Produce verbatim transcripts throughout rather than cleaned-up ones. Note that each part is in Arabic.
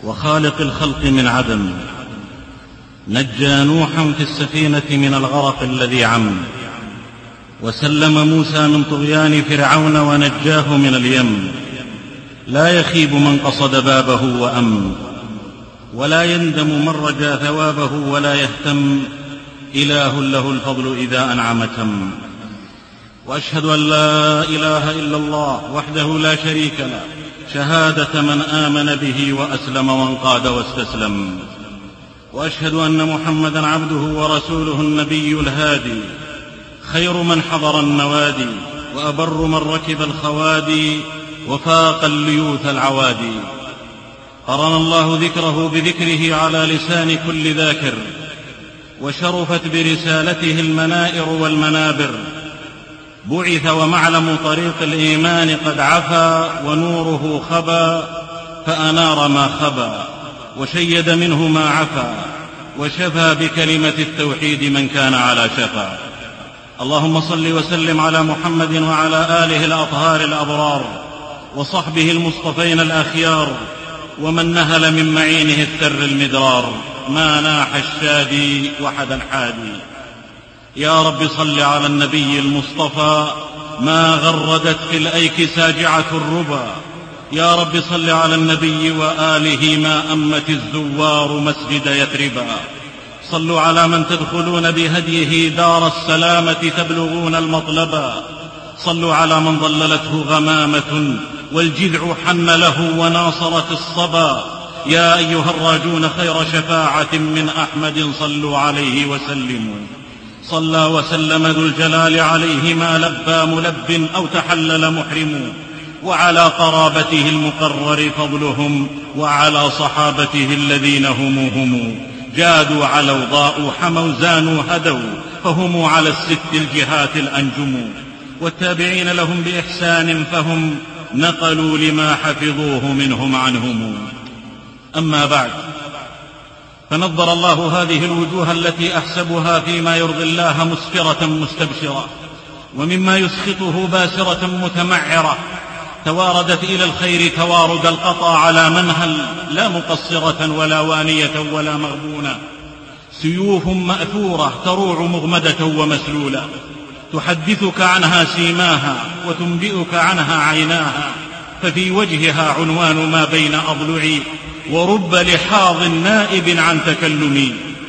وخالق الخلق من عدم، نجى نوحا في السفينة من الغرق الذي عم، وسلم موسى من طغيان فرعون ونجاه من اليم. لا يخيب من قصد بابه وأم، ولا يندم من رجا ثوابه، ولا يهتم إله له الفضل إذا أنعم تم. وأشهد أن لا إله إلا الله وحده لا شريك له، شهادة من آمن به وأسلم وانقاد واستسلم. وأشهد أن محمدا عبده ورسوله النبي الهادي، خير من حضر النوادي، وأبر من ركب الخوادي، وفاق الليوث العوادي. قرن الله ذكره بذكره على لسان كل ذاكر، وشرفت برسالته المنائر والمنابر. بعث ومعلم طريق الإيمان قد عفا، ونوره خبا فأنار ما خبا، وشيد منه ما عفا، وشفى بكلمة التوحيد من كان على شفا. اللهم صل وسلم على محمد وعلى آله الأطهار الأبرار، وصحبه المصطفين الأخيار، ومن نهل من معينه الثر المدرار، ما ناح الشادي وحد الحادي. يا رب صل على النبي المصطفى، ما غردت في الأيك ساجعة الربا. يا رب صل على النبي وآله، ما أمت الزوار مسجد يثربا. صلوا على من تدخلون بهديه دار السلامة تبلغون المطلبا. صلوا على من ضللته غمامة والجذع حن له وناصرت الصبا. يا أيها الراجون خير شفاعة من أحمد، صلوا عليه وسلموا. صلى وسلم ذو الجلال عليه، ما لبى ملب أو تحلل محرم. وعلى قرابته المقرر فضلهم، وعلى صحابته الذين هم هم جادوا علوا ضاءوا حموا زانوا هدوا، فهم على الست الجهات الأنجم. والتابعين لهم بإحسان، فهم نقلوا لما حفظوه منهم عنهم. أما بعد، فنظر الله هذه الوجوه التي أحسبها فيما يرضي الله مسفرة مستبشرة، ومما يسخطه باسرة متمعرة، تواردت إلى الخير توارد القطا على منهل، لا مقصرة ولا وانية ولا مغبونة. سيوف مأثورة تروع مغمدة ومسلولة، تحدثك عنها سيماها وتنبئك عنها عيناها. ففي وجهها عنوان ما بين أضلعي، ورب لحاظ نائب عن تكلمي.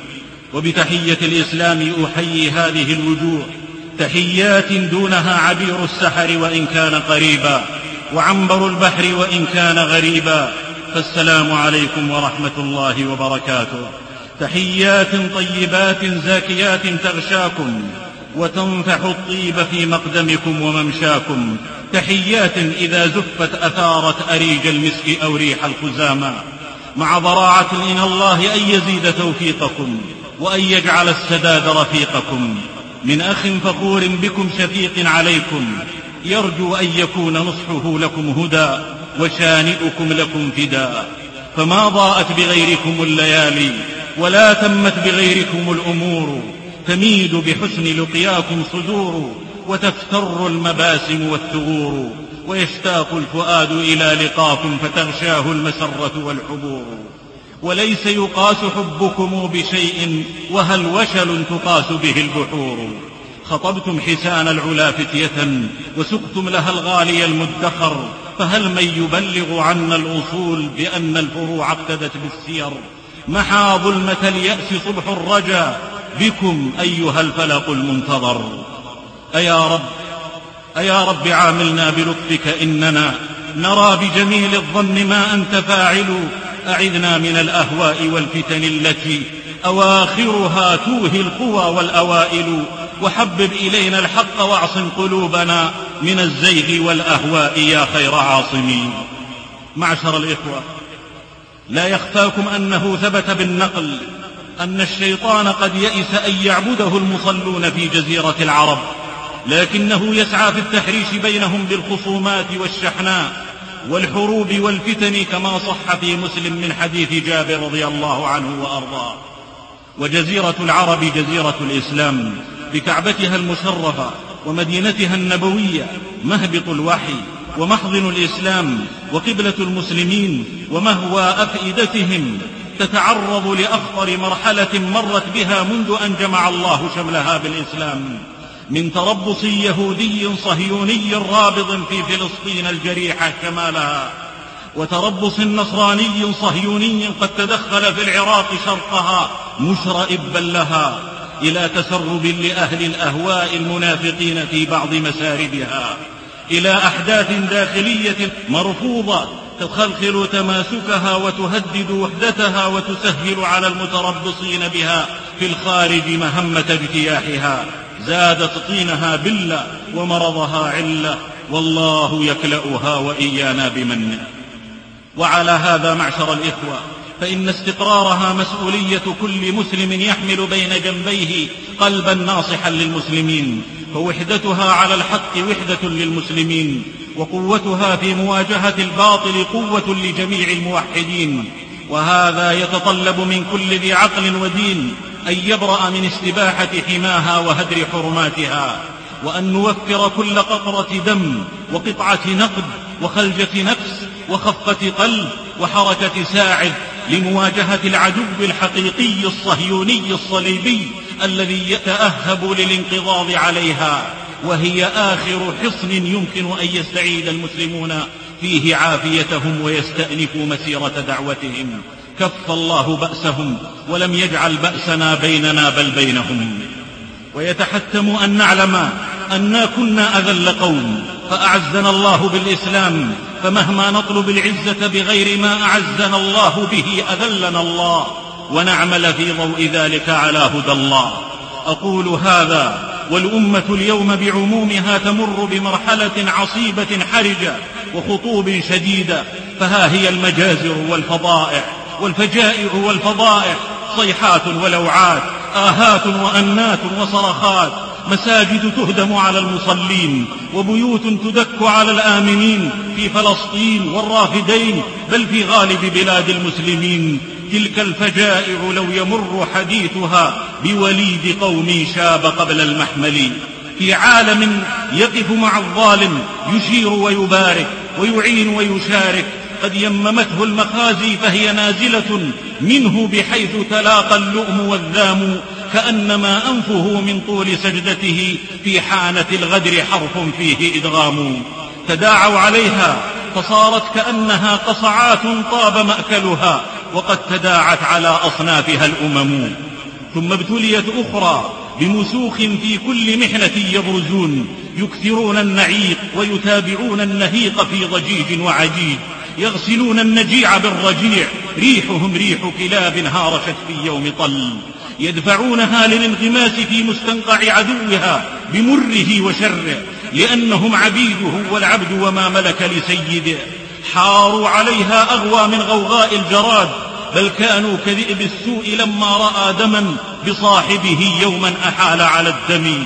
وبتحية الإسلام أحيي هذه الوجوه، تحيات دونها عبير السحر وإن كان قريبا، وعنبر البحر وإن كان غريبا. فالسلام عليكم ورحمة الله وبركاته. تحيات طيبات زاكيات تغشاكم، وتنفح الطيب في مقدمكم وممشاكم. تحيات إذا زفت أثارت أريج المسك أو ريح الخزامى، مع ضراعة إن الله أن يزيد توفيقكم، وأن يجعل السداد رفيقكم. من أخ فخور بكم شفيق عليكم، يرجو أن يكون نصحه لكم هدى، وشانئكم لكم فداء. فما ضاءت بغيركم الليالي، ولا تمت بغيركم الأمور. تميد بحسن لقياكم صدور، وتفتر المباسم والثغور. ويشتاق الفؤاد إلى لقاكم، فتغشاه المسرة والحبور. وليس يقاس حبكم بشيء، وهل وشل تقاس به البحور. خطبتم حسان العلا فتية، وسقتم لها الغالي المدخر. فهل من يبلغ عنا الأصول بأن الفروع اقتدت بالسير. محى ظلمة اليأس صبح الرجا، بكم أيها الفلق المنتظر. أيا رب أيا رب عاملنا بلطفك، إننا نرى بجميل الظن ما أنت فاعل. أعذنا من الأهواء والفتن التي أواخرها توهي القوى والأوائل. وحبب إلينا الحق واعصم قلوبنا من الزيغ والأهواء يا خير عاصمين. معشر الإخوة، لا يخفاكم أنه ثبت بالنقل أن الشيطان قد يئس أن يعبده المصلون في جزيرة العرب، لكنه يسعى في التحريش بينهم بالخصومات والشحناء والحروب والفتن، كما صح في مسلم من حديث جابر رضي الله عنه وأرضاه. وجزيرة العرب جزيرة الإسلام، بكعبتها المشرفة ومدينتها النبوية، مهبط الوحي ومحضن الإسلام وقبلة المسلمين ومهوى أفئدتهم، تتعرض لأخطر مرحلة مرت بها منذ أن جمع الله شملها بالإسلام، من تربص يهودي صهيوني رابض في فلسطين الجريحة شمالها، وتربص نصراني صهيوني قد تدخل في العراق شرقها مشرئبا لها، إلى تسرب لأهل الأهواء المنافقين في بعض مساردها، إلى أحداث داخلية مرفوضة تخلخل تماسكها وتهدد وحدتها وتسهل على المتربصين بها في الخارج مهمة اجتياحها، زادت طينها بلة ومرضها علة، والله يكلأها وإيانا بمنه. وعلى هذا معشر الإخوة، فإن استقرارها مسؤولية كل مسلم يحمل بين جنبيه قلبا ناصحا للمسلمين، فوحدتها على الحق وحدة للمسلمين، وقوتها في مواجهة الباطل قوة لجميع الموحدين. وهذا يتطلب من كل ذي عقل ودين أن يبرأ من استباحة حماها وهدر حرماتها، وأن نوفر كل قطرة دم وقطعة نقد وخلجة نفس وخفة قلب وحركة ساعد لمواجهة العدو الحقيقي الصهيوني الصليبي الذي يتأهب للانقضاض عليها، وهي آخر حصن يمكن أن يستعيد المسلمون فيه عافيتهم ويستأنفوا مسيرة دعوتهم. كف الله بأسهم ولم يجعل بأسنا بيننا بل بينهم. ويتحتم أن نعلم أننا كنا أذل قوم فأعزنا الله بالإسلام، فمهما نطلب العزة بغير ما أعزنا الله به أذلنا الله، ونعمل في ضوء ذلك على هدى الله. أقول هذا والأمة اليوم بعمومها تمر بمرحلة عصيبة حرجة وخطوب شديدة، فها هي المجازر والفضائع والفجائع والفضائع، صيحات ولوعات، آهات وأنات وصرخات، مساجد تهدم على المصلين، وبيوت تدك على الآمنين في فلسطين والرافدين بل في غالب بلاد المسلمين. تلك الفجائع لو يمر حديثها بوليد قوم شاب قبل المحمل، في عالم يقف مع الظالم يشير ويبارك ويعين ويشارك، قد يممته المخازي فهي نازلة منه بحيث تلاقى اللؤم والذام، كأنما أنفه من طول سجدته في حانة الغدر حرف فيه إدغام. تداعوا عليها فصارت كأنها قصعات طاب مأكلها، وقد تداعت على أصنافها الأمم. ثم ابتليت أخرى بمسوخ في كل محنة يبرزون، يكثرون النعيق ويتابعون النهيق في ضجيج وعجيج، يغسلون النجيع بالرجيع، ريحهم ريح كلاب هارشت في يوم طل، يدفعونها للانغماس في مستنقع عدوها بمره وشره، لأنهم عبيده والعبد وما ملك لسيده. حاروا عليها أغوى من غوغاء الجراد، بل كانوا كذئب السوء لما رأى دما بصاحبه يوما أحال على الدم.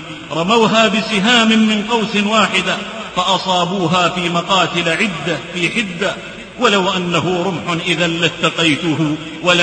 رموها بسهام من قوس واحدة فأصابوها في مقاتل عدة في حدة، ولو أنه رمح إذا لاتقيته،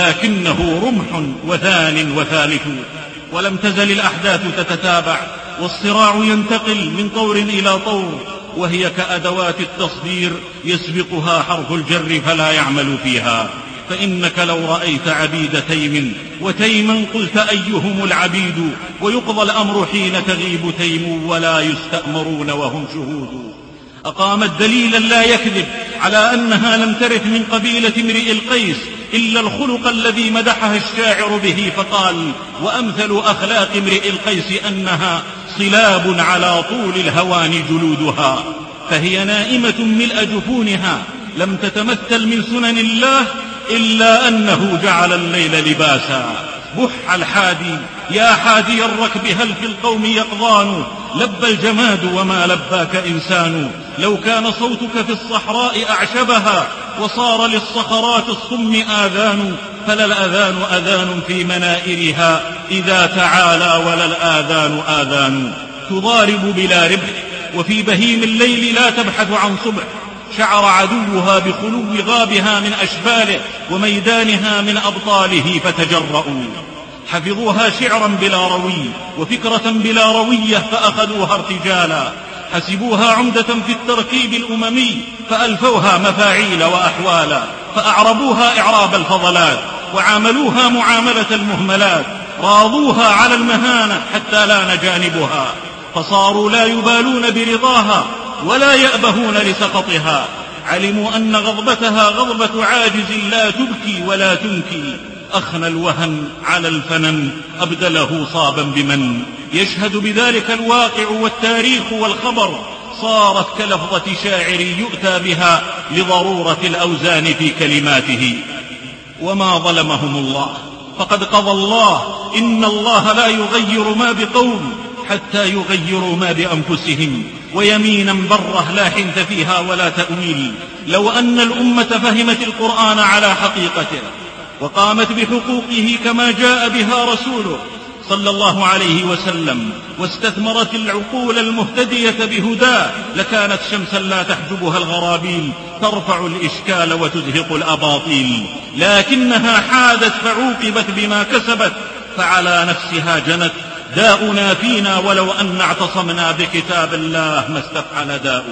ولكنه رمح وثان وثالث. ولم تزل الأحداث تتتابع والصراع ينتقل من طور إلى طور، وهي كأدوات التصدير يسبقها حرف الجر فلا يعمل فيها. فإنك لو رأيت عبيد تيم وتيما قلت أيهم العبيد، ويقضى الأمر حين تغيب تيم ولا يستأمرون وهم شهود. أقامت دليلا لا يكذب على أنها لم ترث من قبيلة امرئ القيس إلا الخلق الذي مدحها الشاعر به فقال: وأمثل أخلاق امرئ القيس أنها صلاب على طول الهوان جلودها. فهي نائمة ملء جفونها لم تتمثل من سنن الله إلا أنه جعل الليل لباسا. بح الحادي يا حادي الركب هل في القوم يقظان، لبى الجماد وما لباك إنسان. لو كان صوتك في الصحراء أعشبها وصار للصخرات الصم آذان، فلا الأذان أذان في منائرها إذا تعالى ولا الآذان آذان. تضارب بلا ربح وفي بهيم الليل لا تبحث عن صبح، شعر عدوها بخلو غابها من أشباله وميدانها من أبطاله فتجرؤوا. حفظوها شعرا بلا روي وفكرة بلا روية فأخذوها ارتجالا، حسبوها عمدة في التركيب الأممي فألفوها مفاعيل وأحوالا، فأعربوها إعراب الفضلات وعاملوها معاملة المهملات، راضوها على المهانة حتى لان جانبها، فصاروا لا يبالون برضاها ولا يأبهون لسقطها. علموا أن غضبتها غضبة عاجز لا تبكي ولا تنكي. أخنى الوهن على الفنن أبدله صابا بمن. يشهد بذلك الواقع والتاريخ والخبر. صارت كلفظة شاعر يؤتى بها لضرورة الأوزان في كلماته. وما ظلمهم الله، فقد قضى الله: إن الله لا يغير ما بقوم حتى يغيروا ما بأنفسهم. ويمينا بره لا حنث فيها ولا تأويل. لو أن الأمة فهمت القرآن على حقيقته وقامت بحقوقه كما جاء بها رسوله صلى الله عليه وسلم، واستثمرت العقول المهتدية بهداه، لكانت شمسا لا تحجبها الغرابيل، ترفع الإشكال وتزهق الأباطيل. لكنها حادت فعوقبت بما كسبت، فعلى نفسها جنت. داؤنا فينا ولو أن اعتصمنا بكتاب الله ما استفعل داء.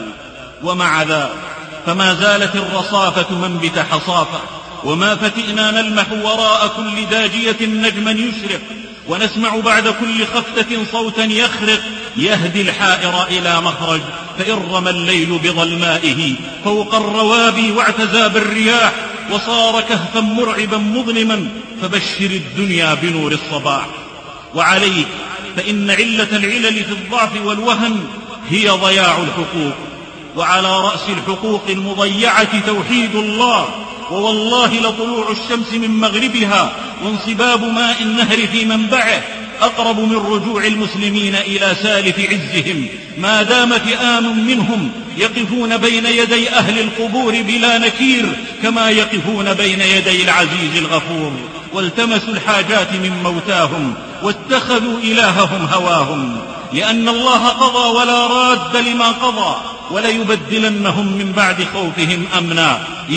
ومع ذا فما زالت الرصافة منبت حصافة، وما فتئنا نلمح وراء كل داجية نجما يشرق، ونسمع بعد كل خفتة صوتا يخرق يهدي الحائر إلى مخرج. فإن رمى الليل بظلمائه فوق الروابي واعتزى بالرياح، وصار كهفا مرعبا مظلما، فبشر الدنيا بنور الصباح. وعليك فإن علة العلل في الضعف والوهن هي ضياع الحقوق، وعلى رأس الحقوق المضيعة توحيد الله. ووالله لطلوع الشمس من مغربها وانصباب ماء النهر في منبعه أقرب من رجوع المسلمين إلى سالف عزهم، ما دام فئام منهم يقفون بين يدي أهل القبور بلا نكير كما يقفون بين يدي العزيز الغفور. والتمسوا الحاجات من موتاهم واتخذوا إلههم هواهم، لأن الله قضى ولا راد لما قضى، وليبدلنهم من بعد خوفهم أمنا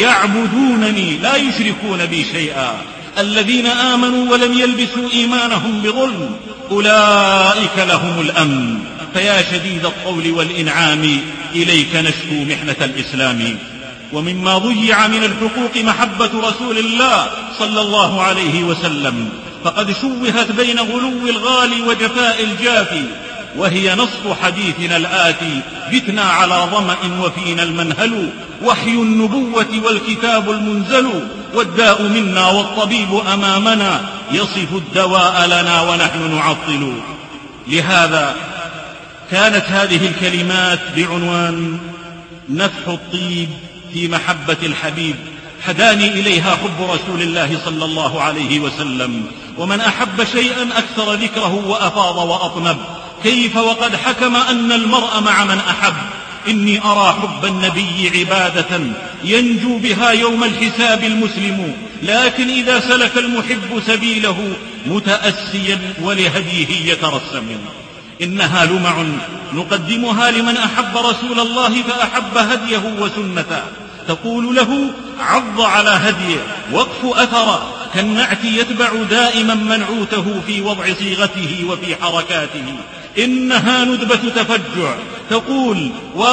يعبدونني لا يشركون بي شيئا. الذين آمنوا ولم يلبسوا إيمانهم بظلم أولئك لهم الأمن. فيا شديد الطول والإنعام إليك نشكو محنة الإسلام. ومما ضيع من الحقوق محبة رسول الله صلى الله عليه وسلم، فقد شوهت بين غلو الغالي وجفاء الجافي، وهي نص حديثنا الآتي: بتنا على ظمأ وفينا المنهل، وحي النبوة والكتاب المنزل، والداء منا والطبيب أمامنا، يصف الدواء لنا ونحن نعطل. لهذا كانت هذه الكلمات بعنوان نفح الطيب في محبة الحبيب، هداني إليها حب رسول الله صلى الله عليه وسلم. ومن أحب شيئا أكثر ذكره وأفاض وأطنب، كيف وقد حكم أن المرء مع من أحب. إني أرى حب النبي عبادة ينجو بها يوم الحساب المسلم، لكن إذا سلك المحب سبيله متأسيا ولهديه يترسم. إنها لمع نقدمها لمن أحب رسول الله فأحب هديه وسنته، تقول له: عض على هديه، وقف أثره، كالنعت يتبع دائما منعوته في وضع صيغته وفي حركاته. إنها ندبة تفجع، تقول: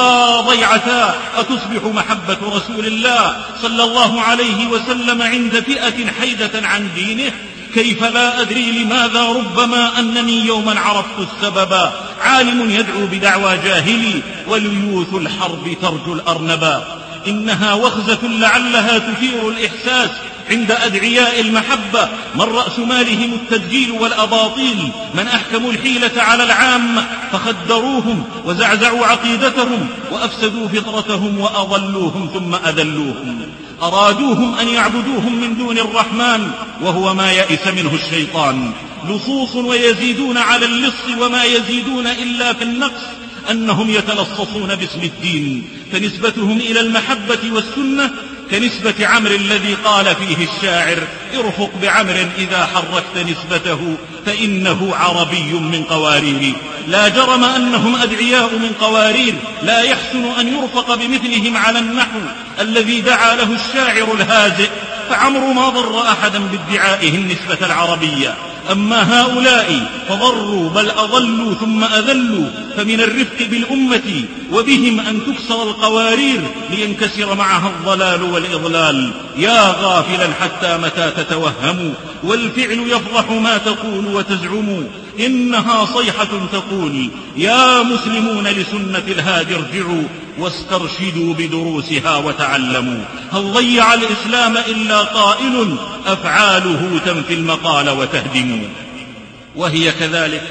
وضيعتا أتصبح محبة رسول الله صلى الله عليه وسلم عند فئة حيدة عن دينه؟ كيف لا أدري لماذا، ربما أنني يوما عرفت السبب. عالم يدعو بدعوى جاهلي، وليوث الحرب ترجو الأرنبا. إنها وخزة لعلها تثير الإحساس عند أدعياء المحبة، من رأس مالهم التدجيل والأباطيل، من أحكموا الحيلة على العامة فخدروهم وزعزعوا عقيدتهم وأفسدوا فطرتهم وأضلوهم ثم أذلوهم. أرادوهم أن يعبدوهم من دون الرحمن، وهو ما يئس منه الشيطان. لصوص ويزيدون على اللص، وما يزيدون إلا في النقص، أنهم يتلصصون باسم الدين، فنسبتهم إلى المحبة والسنة كنسبة عمرو الذي قال فيه الشاعر: ارفق بعمر إذا حركت نسبته فإنه عربي من قوارير. لا جرم أنهم أدعياء من قوارير، لا يحسن أن يرفق بمثلهم على النحو الذي دعا له الشاعر الهازئ. فعمرو ما ضر أحدا بادعائه النسبة العربية، أما هؤلاء فضروا بل أضلوا ثم أذلوا، فمن الرفق بالأمة وبهم أن تكسر القوارير لينكسر معها الضلال والإضلال. يا غافلا حتى متى تتوهم، والفعل يفضح ما تقول وتزعم. إنها صيحة تقول يا مسلمون لسنة الهادي ارجعوا، واسترشدوا بدروسها وتعلموا. هل ضيع الإسلام إلا قائل، أفعاله تنفي المقال وتهدم. وهي كذلك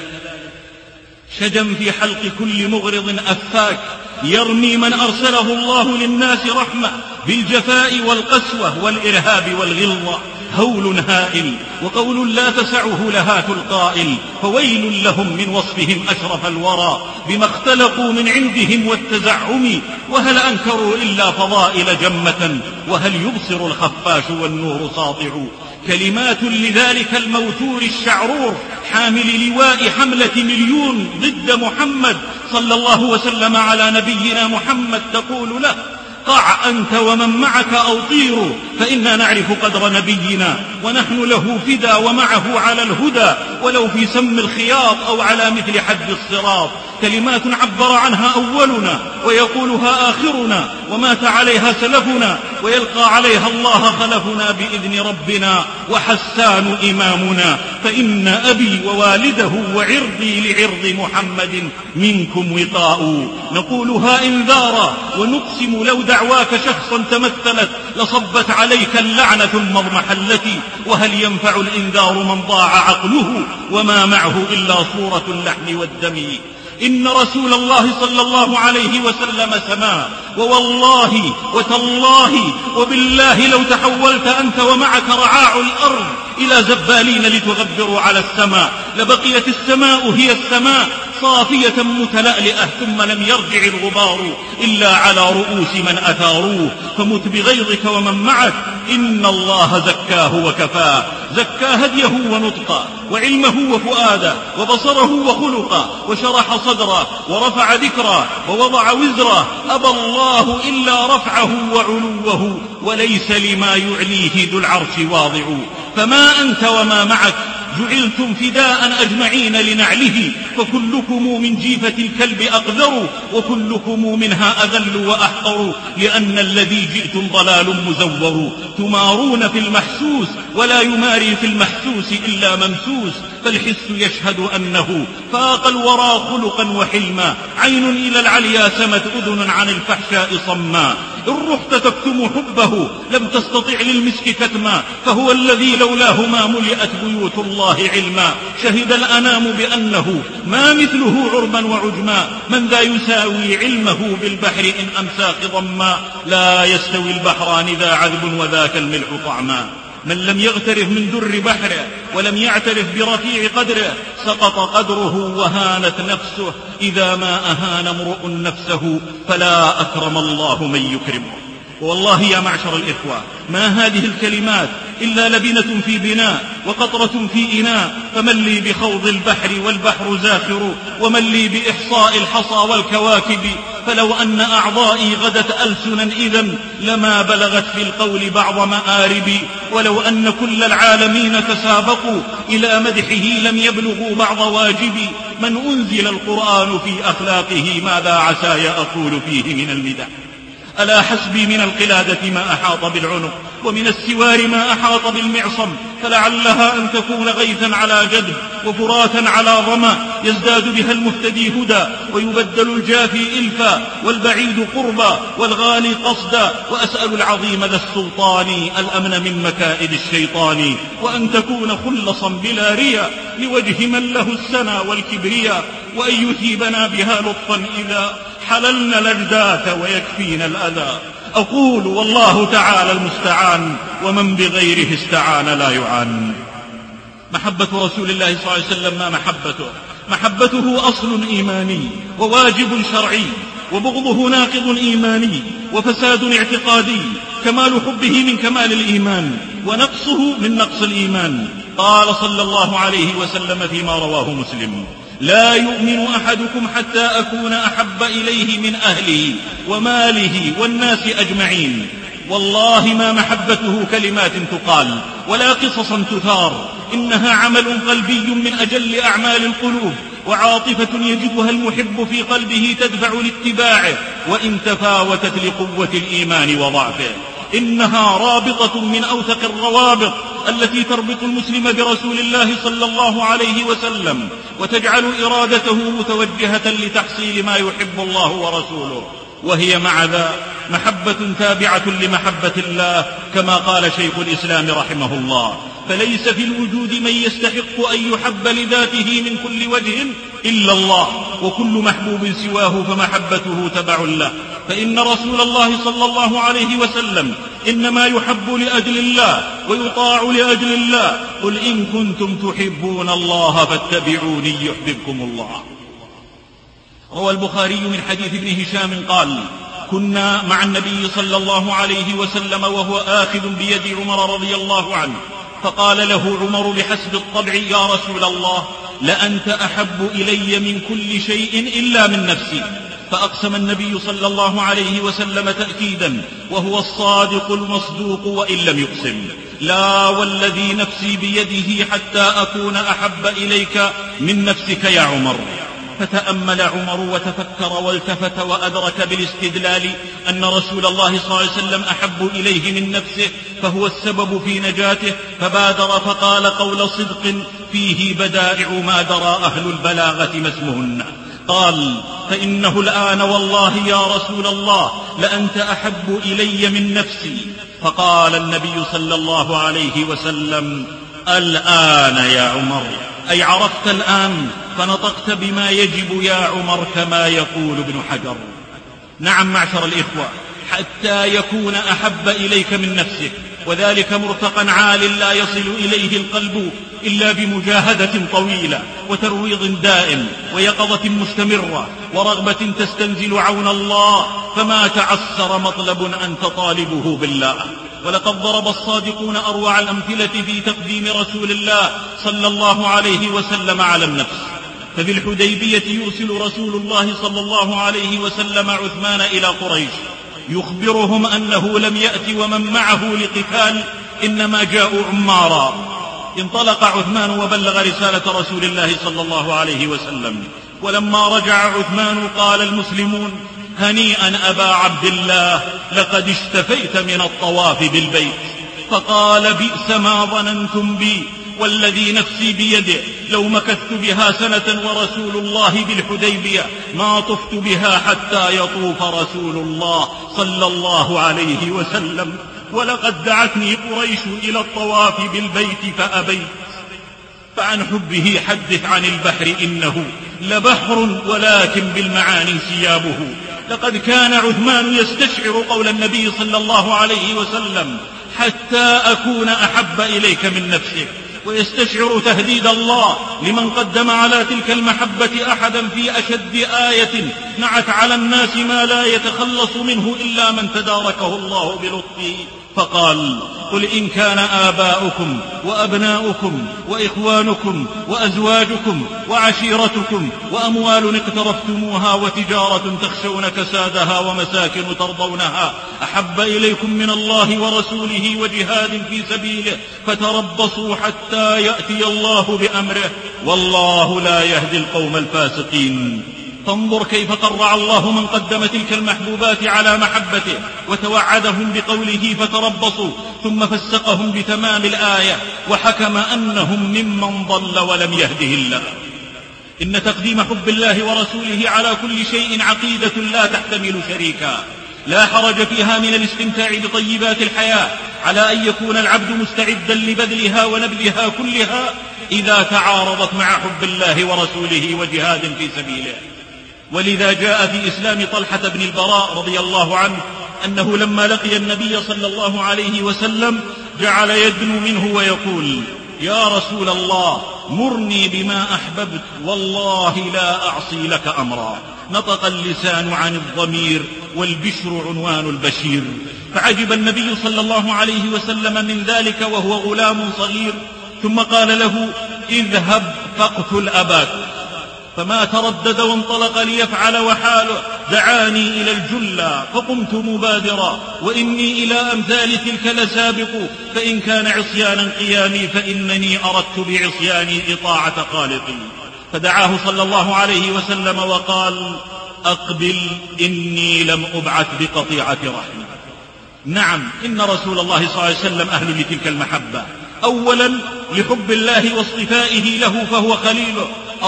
شجم في حلق كل مغرض أفاك، يرمي من أرسله الله للناس رحمة بالجفاء والقسوة والإرهاب والغلظة. هول هائل وقول لا تسعه لهات القائل، فويل لهم من وصفهم أشرف الورى بما اختلقوا من عندهم والتزعم. وهل أنكروا إلا فضائل جمة، وهل يبصر الخفاش والنور ساطع. كلمات لذلك الموتور الشعرور حامل لواء حملة مليون ضد محمد صلى الله وسلم على نبينا محمد تقول له قع أنت ومن معك أو طيروا، فإنا نعرف قدر نبينا ونحن له فدا ومعه على الهدى، ولو في سم الخياط أو على مثل حد الصراط. كلمات عبر عنها أولنا ويقولها آخرنا، ومات عليها سلفنا ويلقى عليها الله خلفنا بإذن ربنا، وحسان إمامنا. فإن أبي ووالده وعرضي لعرض محمد منكم وطاء. نقولها إنذارا ونقسم لو دعواك شخصا تمثلت لصبت عليك اللعنة المضمحلة. وهل ينفع الإنذار من ضاع عقله وما معه إلا صورة اللحم والدم. إن رسول الله صلى الله عليه وسلم سما، ووالله وتالله وبالله لو تحولت أنت ومعك رعاع الأرض إلى زبالين لتغبروا على السماء لبقيت السماء هي السماء صافية متلألئة، ثم لم يرجع الغبار إلا على رؤوس من أثاروه. فمت بغيظك ومن معك، إن الله زكاه وكفاه. زكى هديه ونطقه وعلمه وفؤاده وبصره وخلقه، وشرح صدره ورفع ذكره ووضع وزره. أبى الله إلا رفعه وعلوه، وليس لما يعليه ذو العرش واضع. فما أنت وما معك جعلتم فداء أجمعين لنعله، فكلكم من جيفة الكلب أقذر، وكلكم منها أذل وأحقر. لأن الذي جئتم ضلال مزور، تمارون في المحسوس ولا يماري في المحسوس إلا ممسوس. فالحس يشهد أنه فاق الورى خلقا وحلما، عين إلى العليا سمت أذن عن الفحشاء صما. إن رحت تكتم حبه لم تستطع للمسك كتما، فهو الذي لولاه ما ملئت بيوت الله علما. شهد الأنام بأنه ما مثله عربا وعجما، من ذا يساوي علمه بالبحر إن أمسى خضما. لا يستوي البحران ذا عذب وذاك الملح طعما. من لم يغترف من در بحره ولم يعترف برفيع قدره سقط قدره وهانت نفسه. إذا ما أهان امرؤ نفسه فلا أكرم الله من يكرمه. والله يا معشر الإخوة ما هذه الكلمات إلا لبنة في بناء وقطرة في إناء. فمن لي بخوض البحر والبحر زاخر، ومن لي بإحصاء الحصى والكواكب. فلو أن أعضائي غدت ألسنا إذن لما بلغت في القول بعض مآربي. ولو أن كل العالمين تسابقوا إلى مدحه لم يبلغوا بعض واجبي. من أنزل القرآن في أخلاقه ماذا عسى أقول فيه من المدح. ألا حسبي من القلادة ما أحاط بالعنق، ومن السوار ما أحاط بالمعصم. فلعلها أن تكون غيثا على جدب وفراتا على ظما، يزداد بها المهتدي هدى ويبدل الجافي إلفا، والبعيد قربا والغالي قصدا. وأسأل العظيم ذا السلطان الأمن من مكائد الشيطان، وأن تكون خلصا بلا ريا لوجه من له السنا والكبرياء، وأن يثيبنا بها لطفا إذا حللنا الأجداث ويكفينا الأذى. أقول والله تعالى المستعان، ومن بغيره استعان لا يعان. محبة رسول الله صلى الله عليه وسلم ما محبته، محبته أصل إيماني وواجب شرعي، وبغضه ناقض إيماني وفساد اعتقادي. كمال حبه من كمال الإيمان، ونقصه من نقص الإيمان. قال صلى الله عليه وسلم فيما رواه مسلم: لا يؤمن أحدكم حتى أكون أحب إليه من أهله وماله والناس أجمعين. والله ما محبته كلمات تقال ولا قصصا تثار، إنها عمل قلبي من أجل أعمال القلوب، وعاطفة يجدها المحب في قلبه تدفع لاتباعه وإن تفاوتت لقوة الإيمان وضعفه. إنها رابطة من أوثق الروابط التي تربط المسلم برسول الله صلى الله عليه وسلم، وتجعل إرادته متوجهة لتحصيل ما يحب الله ورسوله، وهي مع ذا محبة تابعة لمحبة الله، كما قال شيخ الإسلام رحمه الله: فليس في الوجود من يستحق أن يحب لذاته من كل وجه إلا الله، وكل محبوب سواه فمحبته تبع له، فإن رسول الله صلى الله عليه وسلم إنما يحب لأجل الله ويطاع لأجل الله. قل إن كنتم تحبون الله فاتبعوني يحببكم الله. روى البخاري من حديث ابن هشام قال: كنا مع النبي صلى الله عليه وسلم وهو آخذ بيد عمر رضي الله عنه، فقال له عمر بحسب الطبع: يا رسول الله، لأنت أحب إلي من كل شيء إلا من نفسي. فأقسم النبي صلى الله عليه وسلم تأكيدا، وهو الصادق المصدوق وإن لم يقسم: لا والذي نفسي بيده حتى أكون أحب إليك من نفسك يا عمر. فتأمل عمر وتفكر والتفت وأدرك بالاستدلال أن رسول الله صلى الله عليه وسلم أحب إليه من نفسه، فهو السبب في نجاته، فبادر فقال قول صدق فيه بدائع ما درى أهل البلاغة ما اسمهن. قال: فإنه الآن والله يا رسول الله لأنت أحب إلي من نفسي. فقال النبي صلى الله عليه وسلم: الآن يا عمر، أي عرفت الآن، فنطقت بما يجب يا عمر، كما يقول ابن حجر. نعم معشر الإخوة، حتى يكون أحب إليك من نفسك، وذلك مرتقى عال لا يصل إليه القلب إلا بمجاهدة طويلة وترويض دائم ويقظة مستمرة ورغبة تستنزل عون الله، فما تعسر مطلب أنت طالبه بالله. ولقد ضرب الصادقون أروع الأمثلة في تقديم رسول الله صلى الله عليه وسلم على النفس. ففي الحديبية يرسل رسول الله صلى الله عليه وسلم عثمان إلى قريش يخبرهم أنه لم يأت ومن معه لقتال، إنما جاءوا عمارا. انطلق عثمان وبلغ رسالة رسول الله صلى الله عليه وسلم، ولما رجع عثمان قال المسلمون: هنيئا أبا عبد الله، لقد اشتفيت من الطواف بالبيت. فقال: بئس ما ظننتم بي، والذي نفسي بيده لو مكثت بها سنة ورسول الله بالحديبية ما طفت بها حتى يطوف رسول الله صلى الله عليه وسلم، ولقد دعتني قريش إلى الطواف بالبيت فأبيت. فعن حبه حدث عن البحر، إنه لبحر ولكن بالمعاني سيابه. لقد كان عثمان يستشعر قول النبي صلى الله عليه وسلم: حتى أكون أحب إليك من نفسك، ويستشعر تهديد الله لمن قدم على تلك المحبة أحدا في أشد آية نعت على الناس ما لا يتخلص منه إلا من تداركه الله بلطفه. فقال: قل إن كان آباؤكم وأبناؤكم وإخوانكم وأزواجكم وعشيرتكم وأموال اقترفتموها وتجارة تخشون كسادها ومساكن ترضونها أحب إليكم من الله ورسوله وجهاد في سبيله فتربصوا حتى يأتي الله بأمره، والله لا يهدي القوم الفاسقين. فانظر كيف قرع الله من قدم تلك المحبوبات على محبته، وتوعدهم بقوله فتربصوا، ثم فسقهم بتمام الآية وحكم أنهم ممن ضل ولم يهده الله. إن تقديم حب الله ورسوله على كل شيء عقيدة لا تحتمل شريكا، لا حرج فيها من الاستمتاع بطيبات الحياة على أن يكون العبد مستعدا لبذلها ونبذها كلها إذا تعارضت مع حب الله ورسوله وجهاد في سبيله. ولذا جاء في إسلام طلحة بن البراء رضي الله عنه أنه لما لقي النبي صلى الله عليه وسلم جعل يدنو منه ويقول: يا رسول الله، مرني بما أحببت، والله لا أعصي لك أمرا. نطق اللسان عن الضمير، والبشر عنوان البشير. فعجب النبي صلى الله عليه وسلم من ذلك وهو غلام صغير، ثم قال له: اذهب فاقتل أباك. فما تردد وانطلق ليفعل وحاله دعاني إلى الجلة فقمت مبادرا، وإني إلى أمثال تلك لسابق، فإن كان عصيانا قيامي فإنني أردت بعصياني إطاعة خالقي. فدعاه صلى الله عليه وسلم وقال: أقبل، إني لم أبعث بقطيعة رحم. نعم، إن رسول الله صلى الله عليه وسلم أهل لتلك المحبة، أولا لحب الله واصطفائه له فهو خليله،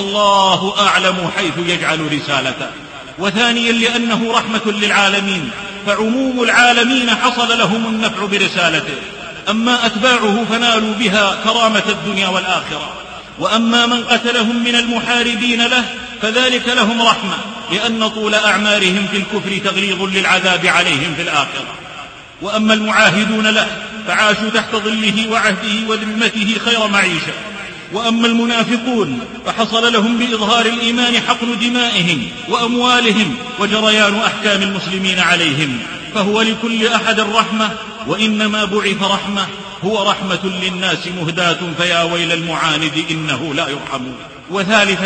الله أعلم حيث يجعل رسالته، وثانيا لأنه رحمة للعالمين، فعموم العالمين حصل لهم النفع برسالته، أما أتباعه فنالوا بها كرامة الدنيا والآخرة، وأما من قتلهم من المحاربين له فذلك لهم رحمة، لأن طول أعمارهم في الكفر تغليظ للعذاب عليهم في الآخرة، وأما المعاهدون له فعاشوا تحت ظله وعهده وذمته خير معيشة، وأما المنافقون فحصل لهم بإظهار الإيمان حقن دمائهم وأموالهم وجريان أحكام المسلمين عليهم، فهو لكل أحد رحمة، وإنما بعث رحمة، هو رحمة للناس مهداة، فيا ويل المعاند إنه لا يرحم. وثالثا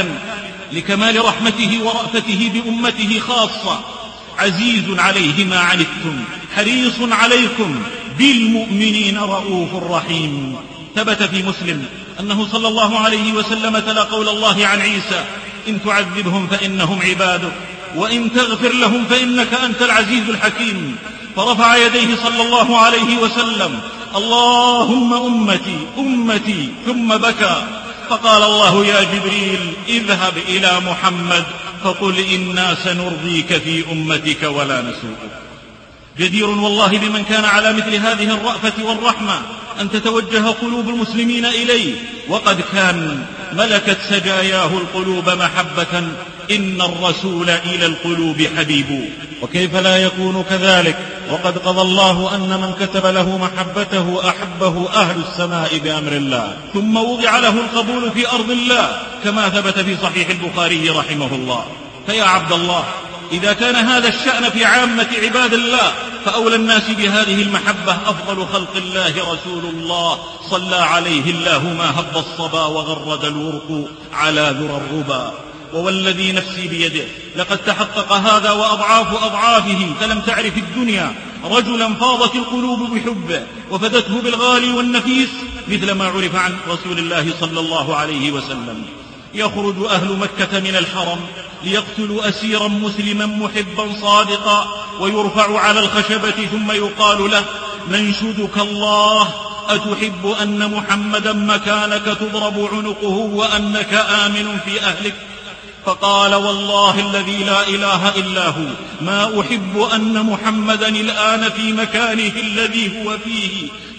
لكمال رحمته ورأفته بأمته خاصة، عزيز عليه ما عنتم حريص عليكم بالمؤمنين رؤوف رحيم. ثبت في مسلم أنه صلى الله عليه وسلم تلا قول الله عن عيسى: إن تعذبهم فإنهم عبادك وإن تغفر لهم فإنك أنت العزيز الحكيم. فرفع يديه صلى الله عليه وسلم: اللهم أمتي أمتي، ثم بكى، فقال الله: يا جبريل اذهب إلى محمد فقل إنا سنرضيك في أمتك ولا نسوءك. جدير والله بمن كان على مثل هذه الرأفة والرحمة أن تتوجه قلوب المسلمين إليه، وقد كان ملكت سجاياه القلوب محبة، إن الرسول إلى القلوب حبيب. وكيف لا يكون كذلك وقد قضى الله أن من كتب له محبته أحبه أهل السماء بأمر الله، ثم وضع له القبول في أرض الله، كما ثبت في صحيح البخاري رحمه الله. فيا عبد الله، إذا كان هذا الشأن في عامة عباد الله، فأولى الناس بهذه المحبة أفضل خلق الله رسول الله، صلى عليه الله ما هب الصبا وغرد الورق على ذرى الربا. ووالذي نفسي بيده لقد تحقق هذا وأضعاف أضعافه، فلم تعرف الدنيا رجلا فاضت القلوب بحبه وفدته بالغالي والنفيس مثل ما عرف عن رسول الله صلى الله عليه وسلم. يخرج أهل مكة من الحرم ليقتلوا أسيرا مسلما محبا صادقا، ويرفع على الخشبة ثم يقال له: ننشدك الله، أتحب أن محمدا مكانك تضرب عنقه وأنك آمن في أهلك؟ فقال: والله الذي لا إله إلا هو، ما أحب أن محمدا الآن في مكانه الذي هو فيه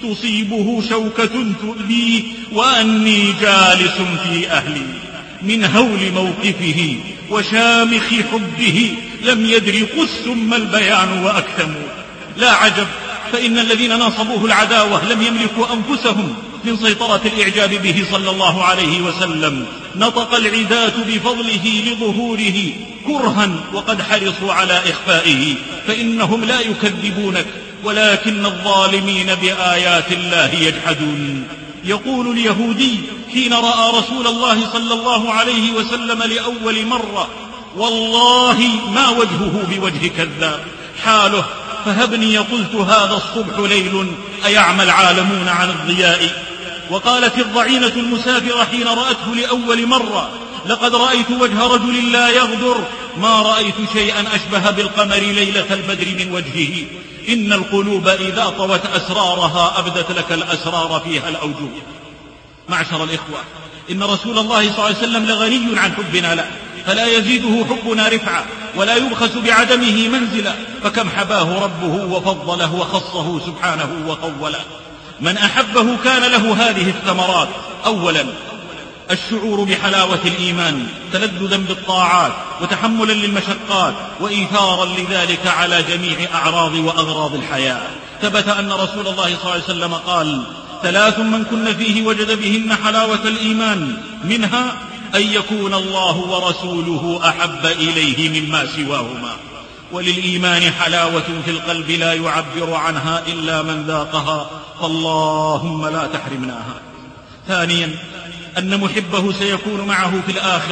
تصيبه شوكة تؤذيه وأني جالس في أهلي. من هول موقفه وشامخ حبه لم يدر قس ما البيان وأكتم. لا عجب، فإن الذين ناصبوه العداوة لم يملكوا أنفسهم من سيطرة الإعجاب به صلى الله عليه وسلم. نطق العداة بفضله لظهوره كرها، وقد حرصوا على إخفائه، فإنهم لا يكذبونك ولكن الظالمين بآيات الله يجحدون. يقول اليهودي حين رأى رسول الله صلى الله عليه وسلم لأول مرة: والله ما وجهه بوجه كذاب، حاله فهبني قلت هذا الصبح ليل أيعمى العالمون عن الضياء. وقالت الضعينة المسافرة حين رأته لأول مرة: لقد رأيت وجه رجل لا يغدر، ما رأيت شيئا أشبه بالقمر ليلة البدر من وجهه. إن القلوب إذا طوت أسرارها أبدت لك الأسرار فيها الأوجه. معشر الإخوة، إن رسول الله صلى الله عليه وسلم لغني عن حبنا له، فلا يزيده حبنا رفعة ولا يبخس بعدمه منزلة، فكم حباه ربه وفضله وخصه سبحانه وقوله. من أحبه كان له هذه الثمرات: أولا الشعور بحلاوة الإيمان، تلذذا بالطاعات وتحملا للمشقات وإيثارا لذلك على جميع أعراض وأغراض الحياة. ثبت أن رسول الله صلى الله عليه وسلم قال: ثلاث من كن فيه وجد بهن حلاوة الإيمان، منها أن يكون الله ورسوله أحب إليه مما سواهما. وللإيمان حلاوة في القلب لا يعبر عنها إلا من ذاقها، فاللهم لا تحرمناها. ثانيا أن محبه سيكون معه في الآخرة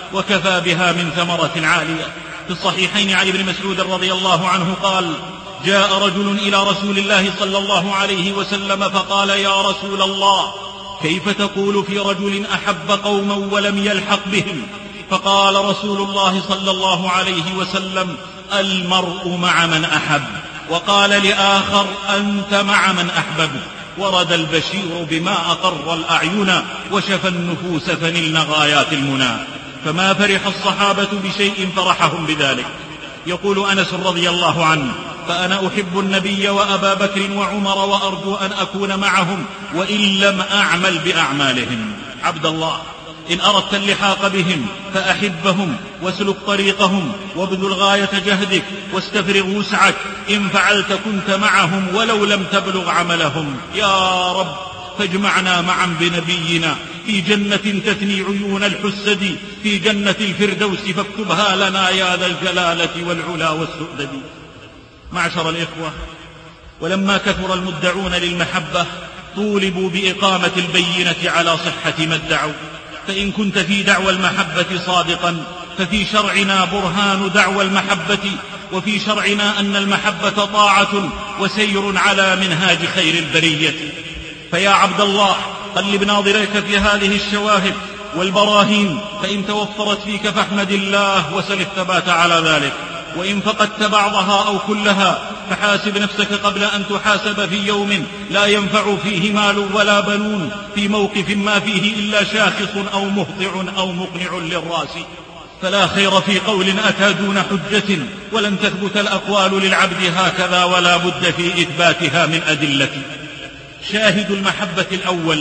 وكفى بها من ثمرة عالية. في الصحيحين عن ابن مسعود رضي الله عنه قال: جاء رجل إلى رسول الله صلى الله عليه وسلم فقال: يا رسول الله، كيف تقول في رجل أحب قوما ولم يلحق بهم؟ فقال رسول الله صلى الله عليه وسلم: المرء مع من أحب. وقال لآخر: أنت مع من أحببت. ورد البشير بما أقر الأعين وشفى النفوس فنلن غايات المنى. فما فرح الصحابة بشيء فرحهم بذلك. يقول أنس رضي الله عنه: فأنا أحب النبي وأبا بكر وعمر وأرجو أن أكون معهم وإن لم أعمل بأعمالهم. عبد الله، إن أردت اللحاق بهم فأحبهم واسلك طريقهم وابذل غاية جهدك واستفرغ وسعك. إن فعلت كنت معهم ولو لم تبلغ عملهم. يا رب فاجمعنا معا بنبينا في جنة تثني عيون الحسد، في جنة الفردوس فاكتبها لنا يا ذا الجلالة والعلا والسؤدد. معشر الإخوة، ولما كثر المدعون للمحبة طولبوا بإقامة البينة على صحة ما ادعوا. فإن كنت في دعوى المحبة صادقا ففي شرعنا برهان دعوى المحبة، وفي شرعنا أن المحبة طاعة وسير على منهاج خير البرية. فيا عبد الله، قلب ناظريك في هذه الشواهد والبراهين، فإن توفرت فيك فاحمد الله وسل الثبات على ذلك، وإن فقدت بعضها أو كلها فحاسب نفسك قبل أن تحاسب في يوم لا ينفع فيه مال ولا بنون، في موقف ما فيه إلا شاخص أو مهطع أو مقنع للراس. فلا خير في قول أتى دون حجة، ولن تثبت الأقوال للعبد هكذا ولا بد في إثباتها من أدلة. شاهد المحبة الأول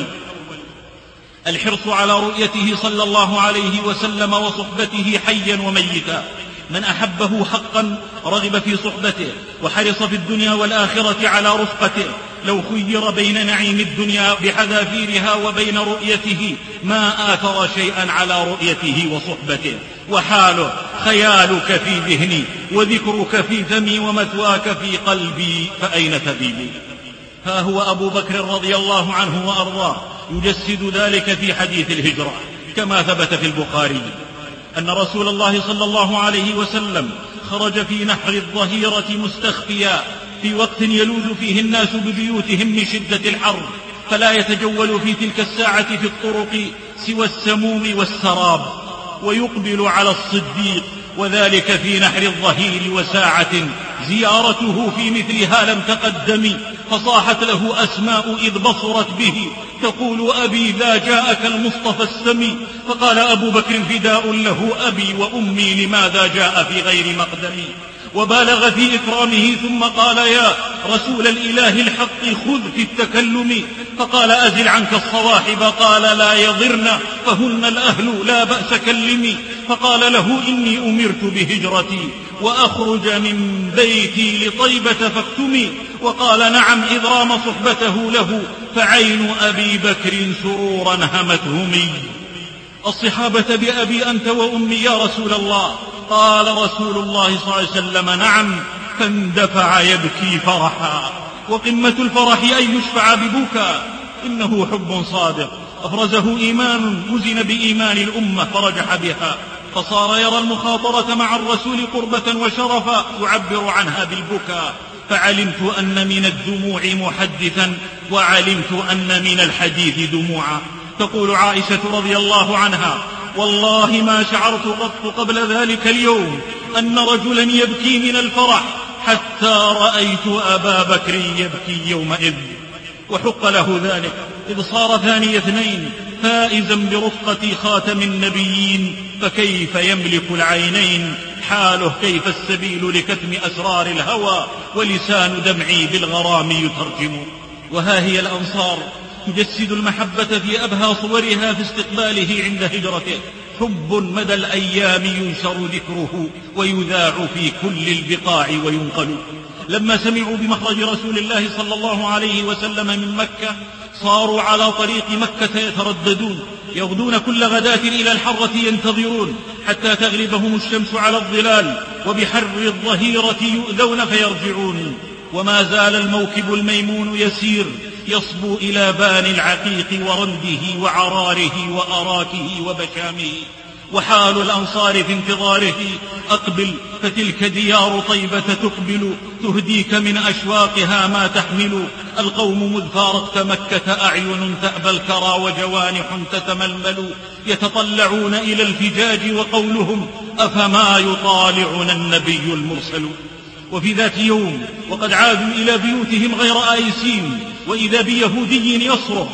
الحرص على رؤيته صلى الله عليه وسلم وصحبته حيا وميتا. من أحبه حقا رغب في صحبته وحرص في الدنيا والآخرة على رفقته. لو خير بين نعيم الدنيا بحذافيرها وبين رؤيته ما آثر شيئا على رؤيته وصحبته. وحاله خيالك في ذهني وذكرك في فمي ومثواك في قلبي، فأين تذيبي؟ ها هو أبو بكر رضي الله عنه وأرضاه يجسد ذلك في حديث الهجرة، كما ثبت في البخاري أن رسول الله صلى الله عليه وسلم خرج في نحر الظهيرة مستخفيا في وقت يلوذ فيه الناس ببيوتهم من شدة الحر، فلا يتجول في تلك الساعة في الطرق سوى السموم والسراب، ويقبل على الصديق، وذلك في نحر الظهير وساعة زيارته في مثلها لم تقدم. فصاحت له أسماء إذ بصرت به تقول: أبي ذا جاءك المصطفى السمي. فقال أبو بكر: فداء له أبي وأمي، لماذا جاء في غير مقدمي؟ وبالغ في إكرامه ثم قال: يا رسول الإله الحق خذ في التكلم. فقال: أزل عنك الصواحب. قال: لا يضرن فهن الأهل، لا بأس كلمي. فقال له: إني أمرت بهجرتي وأخرج من بيتي لطيبة فاكتمي. وقال: نعم، إذ رام صحبته له، فعين أبي بكر سرورا همتهمي. الصحابة بأبي أنت وأمي يا رسول الله. قال رسول الله صلى الله عليه وسلم: نعم. فاندفع يبكي فرحا. وقمة الفرح أن يشفع ببكى، إنه حب صادق أفرزه إيمان وزن بإيمان الأمة فرجح بها، فصار يرى المخاطرة مع الرسول قربة وشرفا يعبر عنها بالبكاء. فعلمت أن من الدموع محدثا وعلمت أن من الحديث دموعا. تقول عائشة رضي الله عنها: والله ما شعرت قط قبل ذلك اليوم أن رجلا يبكي من الفرح حتى رأيت أبا بكر يبكي يومئذ. وحق له ذلك إذ صار ثاني اثنين فائزا برفقة خاتم النبيين، فكيف يملك العينين؟ حاله كيف السبيل لكتم أسرار الهوى، ولسان دمعي بالغرام يترجم. وها هي الأنصار تجسد المحبة في أبهى صورها في استقباله عند هجرته. حب مدى الأيام ينشر ذكره ويذاع في كل البقاع وينقل. لما سمعوا بمخرج رسول الله صلى الله عليه وسلم من مكة صاروا على طريق مكة يترددون، يغدون كل غداة إلى الحرة ينتظرون حتى تغلبهم الشمس على الظلال، وبحر الظهيرة يؤذون فيرجعون. وما زال الموكب الميمون يسير يصبو إلى بان العقيق ورمده وعراره وأراكه وبشامه، وحال الأنصار في انتظاره أقبل فتلك ديار طيبة تقبل تهديك من أشواقها ما تحمل القوم مذ فارقت مكة أعين تأبى الكرى وجوانح تتململ يتطلعون إلى الفجاج وقولهم أفما يطالعنا النبي المرسل. وفي ذات يوم وقد عادوا إلى بيوتهم غير آيسين وإذا بيهودي يصرخ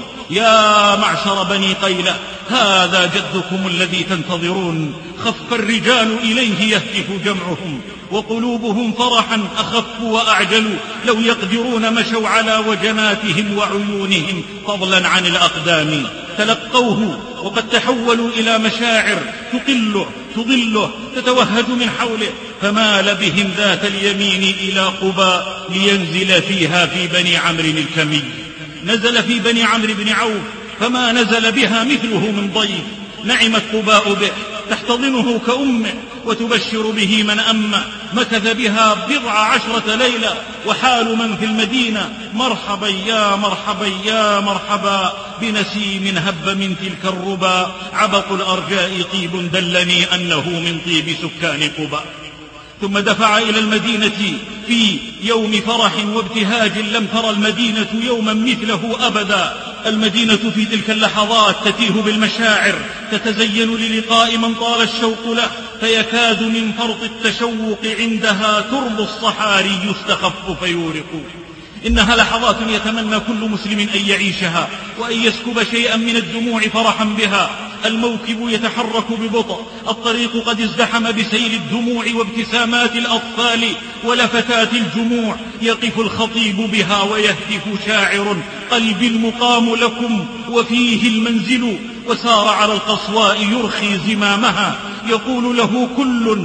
يا معشر بني قيلة هذا جدكم الذي تنتظرون. خف الرجال إليه يهتف جمعهم وقلوبهم فرحا أخف وأعجل لو يقدرون مشوا على وجناتهم وعيونهم فضلا عن الأقدام. تلقوه وقد تحولوا إلى مشاعر تقله تضله تتوهج من حوله فمال بهم ذات اليمين إلى قبى لينزل فيها في بني عمرو الكمي. نزل في بني عمرو بن عوف فما نزل بها مثله من ضيف. نعمت قباء به تحتضنه كأمه وتبشر به من أمه. مكث بها بضع عشرة ليلة وحال من في المدينة مرحبا يا مرحبا يا مرحبا بنسيم هب من تلك الربا عبق الأرجاء طيب دلني أنه من طيب سكان قباء. ثم دفع إلى المدينة في يوم فرح وابتهاج لم ترى المدينة يوما مثله أبدا. المدينة في تلك اللحظات تتيه بالمشاعر تتزين للقاء من طال الشوق له فيكاد من فرط التشوق عندها ترب الصحاري يستخف فيورق. إنها لحظات يتمنى كل مسلم أن يعيشها وأن يسكب شيئا من الدموع فرحا بها. الموكب يتحرك ببطء الطريق قد ازدحم بسيل الدموع وابتسامات الأطفال ولفتات الجموع. يقف الخطيب بها ويهتف شاعر قلبي المقام لكم وفيه المنزل. وسار على القصواء يرخي زمامها يقول له كل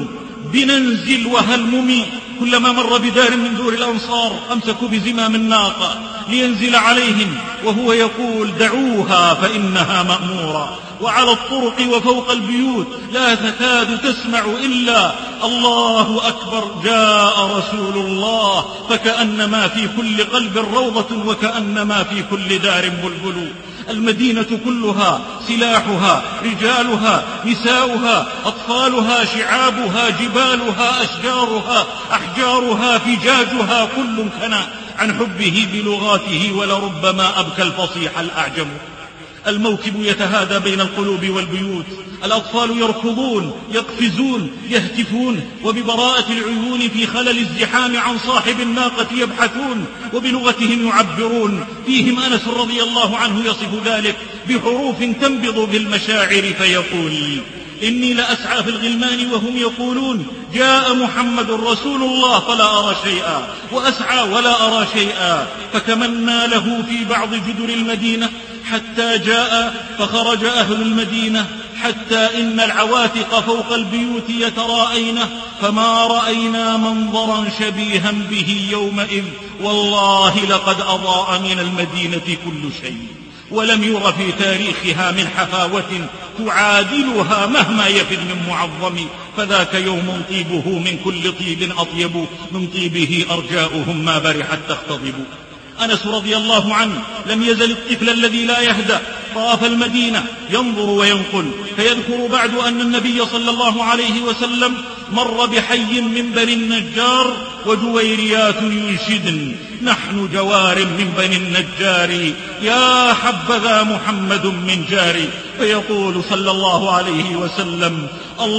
بننزل وهلممي. كلما مر بدار من دور الأنصار أمسكوا بزمام الناقة لينزل عليهم وهو يقول دعوها فإنها مأمورة. وعلى الطرق وفوق البيوت لا تكاد تسمع إلا الله أكبر جاء رسول الله فكأنما في كل قلب روضة وكأنما في كل دار بلبل. المدينة كلها سلاحها رجالها نساؤها أطفالها شعابها جبالها أشجارها أحجارها فجاجها كل كان عن حبه بلغاته ولربما أبكى الفصيح الأعجم. الموكب يتهادى بين القلوب والبيوت. الأطفال يركضون يقفزون يهتفون وببراءة العيون في خلل الزحام عن صاحب الناقة يبحثون وبلغتهم يعبرون. فيهم أنس رضي الله عنه يصف ذلك بحروف تنبض بالمشاعر فيقول إني لأسعى في الغلمان وهم يقولون جاء محمد رسول الله فلا أرى شيئا وأسعى ولا أرى شيئا. فكمنا له في بعض جدر المدينة حتى جاء فخرج أهل المدينة حتى إن العواتق فوق البيوت يتراءينه فما رأينا منظرا شبيها به يومئذ والله لقد أضاء من المدينة كل شيء ولم ير في تاريخها من حفاوة تعادلها مهما يفد من معظم. فذاك يوم طيبه من كل طيب أطيب من طيبه أرجاؤهم ما برحت تختضب. أنس رضي الله عنه لم يزل الطفل الذي لا يهدأ طاف المدينة ينظر وينقل فيذكر بعد أن النبي صلى الله عليه وسلم مر بحي من بني النجار وجويريات ينشدن نحن جوار من بني النجار يا حبذا محمد من جاري. فيقول صلى الله عليه وسلم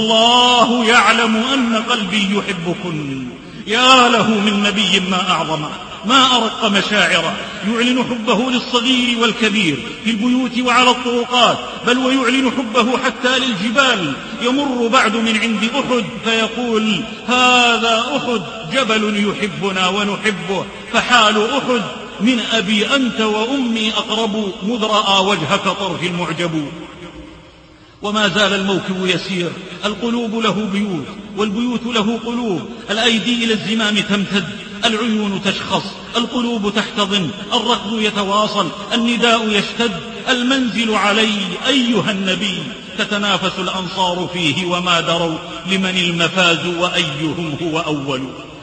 الله يعلم أن قلبي يحبكن. يا له من نبي ما أعظمه ما أرق مشاعره يعلن حبه للصغير والكبير في البيوت وعلى الطرقات بل ويعلن حبه حتى للجبال. يمر بعد من عند أحد فيقول هذا أحد جبل يحبنا ونحبه فحال أحد من أبي أنت وأمي أقرب مذ رأى وجهك طرف المعجب. وما زال الموكب يسير. القلوب له بيوت والبيوت له قلوب. الأيدي إلى الزمام تمتد العيون تشخص القلوب تحتضن الركض يتواصل النداء يشتد المنزل علي أيها النبي. تتنافس الأنصار فيه وما دروا لمن المفاز وأيهم هو أول.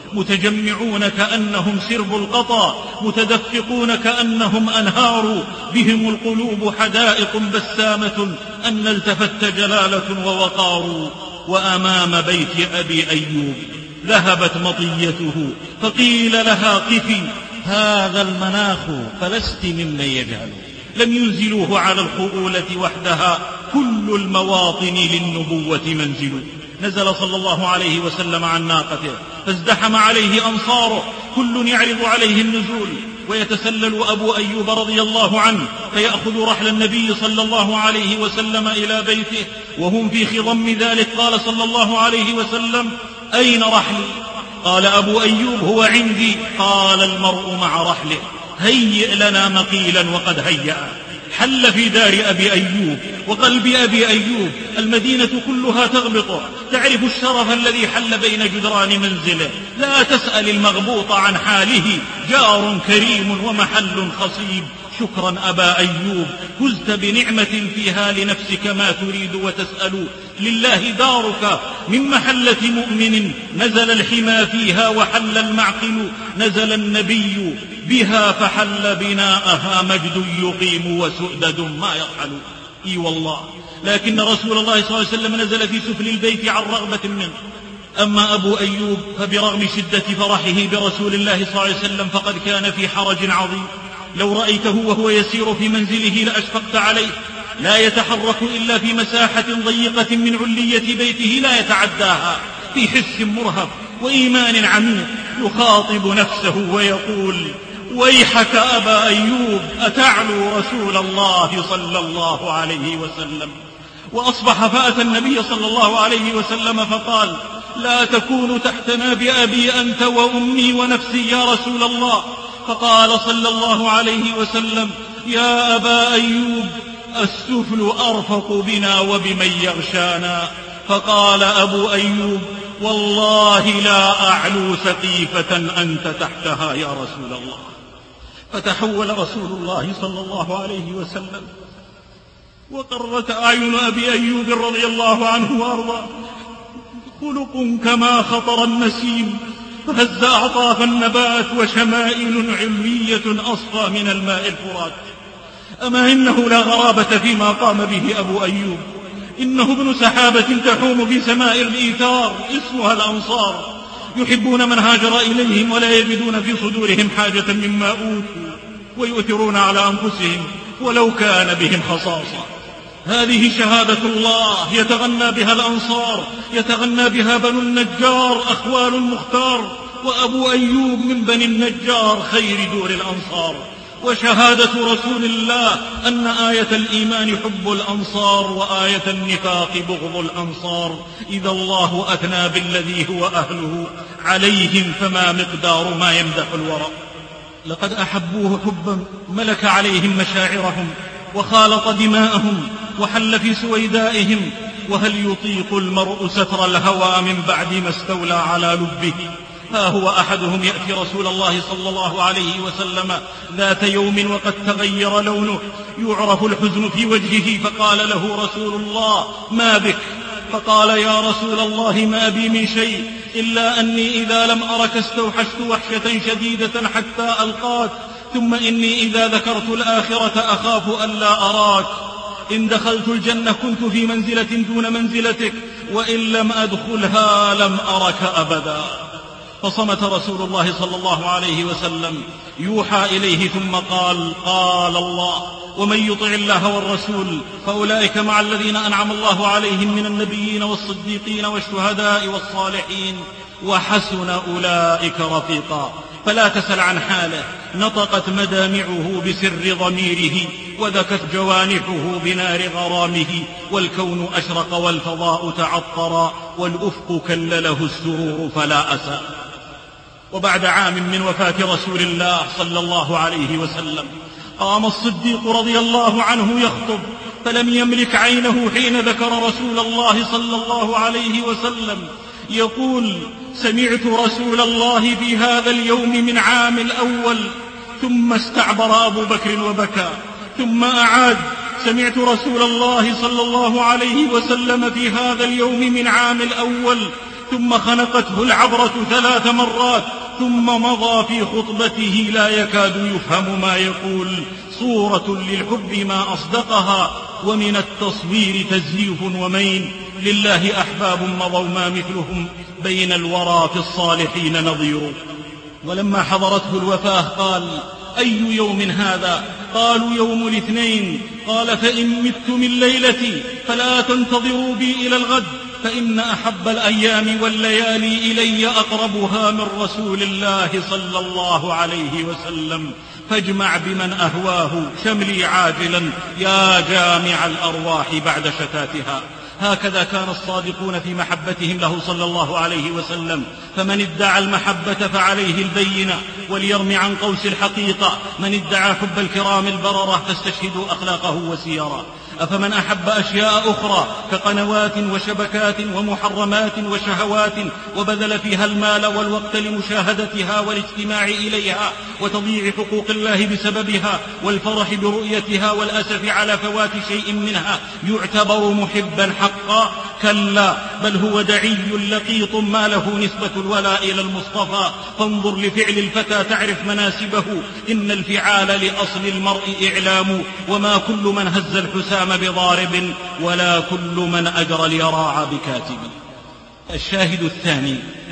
متجمعون كأنهم سرب القطا، متدفقون كأنهم أنهار، بهم القلوب حدائق بسامة، أن التفت جلالة ووقار. وأمام بيت أبي أيوب ذهبت مطيته فقيل لها قفي، هذا المناخ فلست ممن يجهل. لم ينزلوه على الخؤولة وحدها، كل المواطن للنبوة منزل. نزل صلى الله عليه وسلم عن ناقته فازدحم عليه أنصاره، كل يعرض عليه النزول، ويتسلل أبو أيوب رضي الله عنه فيأخذ رحل النبي صلى الله عليه وسلم إلى بيته وهم في خضم ذلك. قال صلى الله عليه وسلم: أين رحلي؟ قال أبو أيوب: هو عندي. قال: المرء مع رحله، هيئ لنا مقيلا وقد هيأ. حل في دار أبي أيوب وقلب أبي أيوب، المدينة كلها تغبطه، تعرف الشرف الذي حل بين جدران منزله، لا تسأل المغبوط عن حاله، جار كريم ومحل خصيب. شكرا أبا أيوب، فزت بنعمة فيها لنفسك ما تريد وتسأل. لله دارك من محلة مؤمن، نزل الحمى فيها وحل المعقل. نزل النبي بها فحل بناءها، مجد يقيم وسؤدد ما يرحل. إي والله، لكن رسول الله صلى الله عليه وسلم نزل في سفل البيت عن رغبة منه. أما أبو أيوب فبرغم شدة فرحه برسول الله صلى الله عليه وسلم فقد كان في حرج عظيم. لو رأيته وهو يسير في منزله لأشفقت عليه، لا يتحرك إلا في مساحة ضيقة من علية بيته لا يتعداها، في حس مرهف وإيمان عميق، يخاطب نفسه ويقول: ويحك أبا أيوب، أتعلو رسول الله صلى الله عليه وسلم. وأصبح فأتى النبي صلى الله عليه وسلم فقال: لا تكون تحتنا بأبي أنت وأمي ونفسي يا رسول الله. فقال صلى الله عليه وسلم: يا أبا أيوب، السفل أرفق بنا وبمن يغشانا. فقال أبو أيوب: والله لا أعلو سقيفة أنت تحتها يا رسول الله. فتحول رسول الله صلى الله عليه وسلم وقرت أعين أبي أيوب رضي الله عنه وأرضاه، خلق كما خطر النسيم، فهز أعطاف النبات وشمائل علمية أصفى من الماء الفرات. أما إنه لا غرابة فيما قام به أبو أيوب، إنه ابن سحابة تحوم في سماء الإيثار اسمها الأنصار، يحبون من هاجر إليهم ولا يجدون في صدورهم حاجة مما أوتوا، ويؤثرون على أنفسهم ولو كان بهم خصاصة. هذه شهادة الله يتغنى بها الأنصار، يتغنى بها بنو النجار أخوال المختار، وأبو أيوب من بني النجار خير دور الأنصار. وشهادة رسول الله أن آية الإيمان حب الأنصار، وآية النفاق بغض الأنصار. إذا الله أثنى بالذي هو أهله عليهم، فما مقدار ما يمدح الورى. لقد أحبوه حبا ملك عليهم مشاعرهم وخالط دماءهم وحل في سويدائهم. وهل يطيق المرء ستر الهوى من بعد ما استولى على لبه؟ ها هو أحدهم يأتي رسول الله صلى الله عليه وسلم ذات يوم وقد تغير لونه، يعرف الحزن في وجهه، فقال له رسول الله: ما بك؟ فقال: يا رسول الله، ما بي من شيء، إلا أني إذا لم أرك استوحشت وحشة شديدة حتى ألقاك، ثم إني إذا ذكرت الآخرة أخاف ألا أراك. إن دخلت الجنة كنت في منزلة دون منزلتك، وإن لم أدخلها لم أرك أبدا. فصمت رسول الله صلى الله عليه وسلم، يوحى إليه، ثم قال: قال الله: ومن يطع الله والرسول فأولئك مع الذين أنعم الله عليهم من النبيين والصديقين والشهداء والصالحين، وحسن أولئك رفيقا. فلا تسل عن حاله، نطقت مدامعه بسر ضميره، وذكت جوانحه بنار غرامه، والكون أشرق والفضاء تعطرا، والأفق كلله السرور فلا أسى. وبعد عام من وفاة رسول الله صلى الله عليه وسلم قام الصديق رضي الله عنه يخطب، فلم يملك عينه حين ذكر رسول الله صلى الله عليه وسلم يقول: سمعت رسول الله في هذا اليوم من عام الأول. ثم استعبر أبو بكر وبكى، ثم أعاد: سمعت رسول الله صلى الله عليه وسلم في هذا اليوم من عام الأول. ثم خنقته العبرة ثلاث مرات، ثم مضى في خطبته لا يكاد يفهم ما يقول. صورة للحب ما أصدقها، ومن التصوير تزييف ومين. لله أحباب مضوا ما مثلهم، بين الورى في الصالحين نظير. ولما حضرته الوفاة قال: أي يوم هذا؟ قالوا: يوم الاثنين. قال: فإن مت من ليلتي فلا تنتظروا بي إلى الغد، فإن أحب الأيام والليالي إلي أقربها من رسول الله صلى الله عليه وسلم، فاجمع بمن أهواه شملي عاجلا يا جامع الأرواح بعد شتاتها. هكذا كان الصادقون في محبتهم له صلى الله عليه وسلم. فمن ادعى المحبة فعليه البينة، وليرم عن قوس الحقيقة. من ادعى حب الكرام البررة فاستشهدوا أخلاقه وسيرا. أفمن أحب أشياء أخرى كقنوات وشبكات ومحرمات وشهوات، وبذل فيها المال والوقت لمشاهدتها والاجتماع إليها وتضييع حقوق الله بسببها والفرح برؤيتها والأسف على فوات شيء منها، يعتبر محبا حقا؟ كلا، بل هو دعي لقيط ما له نسبة الولاء إلى المصطفى. فانظر لفعل الفتى تعرف مناسبه، إن الفعال لأصل المرء إعلام، وما كل من هز الحسام بضارب، ولا كل من أجرى اليراع بكاتب. الشاهد الثاني: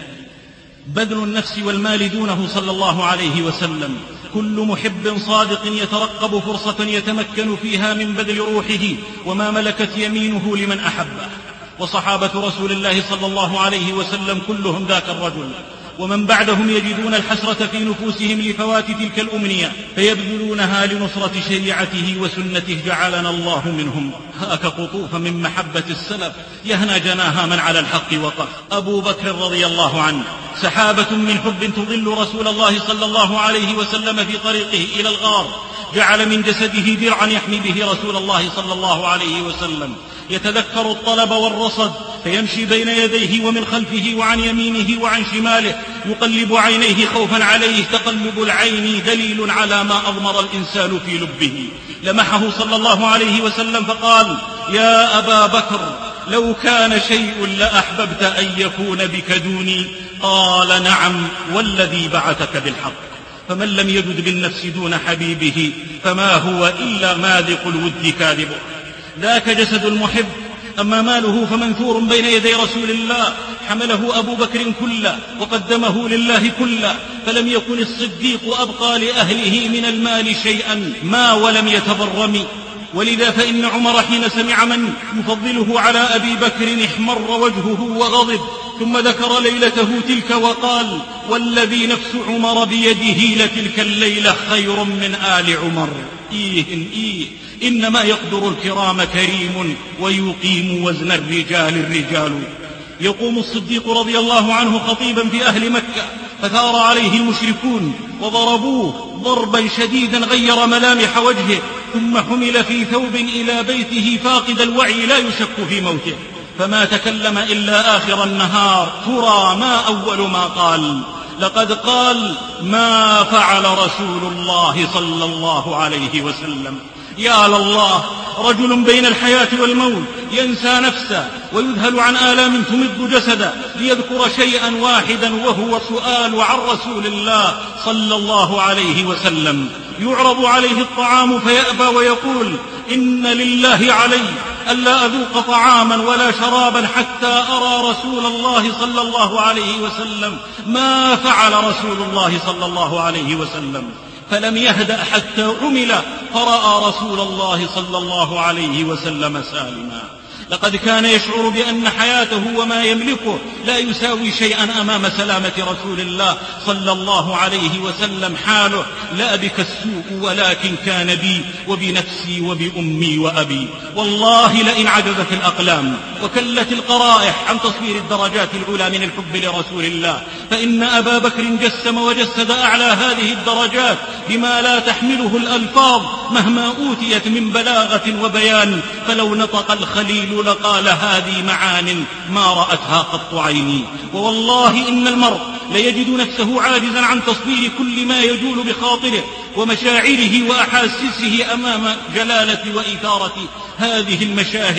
بذل النفس والمال دونه صلى الله عليه وسلم. كل محب صادق يترقب فرصة يتمكن فيها من بذل روحه وما ملكت يمينه لمن أحبه. وصحابة رسول الله صلى الله عليه وسلم كلهم ذاك الرجل، ومن بعدهم يجدون الحسرة في نفوسهم لفوات تلك الأمنية، فيبذلونها لنصرة شريعته وسنته، جعلنا الله منهم. هاك قطوف من محبة السلف يهنى جناها من على الحق وقف. أبو بكر رضي الله عنه سحابة من حب تظل رسول الله صلى الله عليه وسلم في طريقه إلى الغار، جعل من جسده درعا يحمي به رسول الله صلى الله عليه وسلم، يتذكر الطلب والرصد، فيمشي بين يديه ومن خلفه وعن يمينه وعن شماله، يقلب عينيه خوفا عليه. تقلب العين دليل على ما أضمر الإنسان في لبه. لمحه صلى الله عليه وسلم فقال: يا أبا بكر، لو كان شيء لأحببت أن يكون بك دوني؟ قال: نعم، والذي بعثك بالحق. فمن لم يجد بالنفس دون حبيبه فما هو إلا ماذق الود كاذبه. ذاك جسد المحب. أما ماله فمنثور بين يدي رسول الله، حمله أبو بكر كله وقدمه لله كله، فلم يكن الصديق أبقى لأهله من المال شيئا ما ولم يتبرم. ولذا فإن عمر حين سمع من يفضله على أبي بكر احمر وجهه وغضب، ثم ذكر ليلته تلك وقال: والذي نفس عمر بيده لتلك الليلة خير من آل عمر. إيه إيه إنما يقدر الكرام كريم، ويقيم وزن الرجال الرجال. يقوم الصديق رضي الله عنه خطيبا في أهل مكة، فثار عليه المشركون وضربوه ضربا شديدا غير ملامح وجهه، ثم حمل في ثوب إلى بيته فاقد الوعي لا يشك في موته، فما تكلم إلا آخر النهار. ترى ما أول ما قال؟ لقد قال: ما فعل رسول الله صلى الله عليه وسلم. يا لله، رجل بين الحياة والموت ينسى نفسه ويذهل عن آلام تمد جسده ليذكر شيئا واحدا، وهو سؤال عن رسول الله صلى الله عليه وسلم. يعرض عليه الطعام فيأبى ويقول: إن لله علي ألا أذوق طعاما ولا شرابا حتى أرى رسول الله صلى الله عليه وسلم. ما فعل رسول الله صلى الله عليه وسلم؟ فلم يهدأ حتى عمل، فرأى رسول الله صلى الله عليه وسلم سالما. لقد كان يشعر بأن حياته وما يملكه لا يساوي شيئا أمام سلامة رسول الله صلى الله عليه وسلم. حاله: لا بك السوء ولكن كان بي وبنفسي وبأمي وأبي. والله لئن عجزت الأقلام وكلت القرائح عن تصوير الدرجات العلى من الحب لرسول الله، فإن أبا بكر جسم وجسد أعلى هذه الدرجات بما لا تحمله الألفاظ مهما أوتيت من بلاغة وبيان. فلو نطق الخليل لقال: هذه معان ما رأتها قط عيني. ووالله إن المرء ليجد نفسه عاجزا عن تصوير كل ما يجول بخاطره ومشاعره وأحاسيسه أمام جلالة وإثارة هذه المشاهد.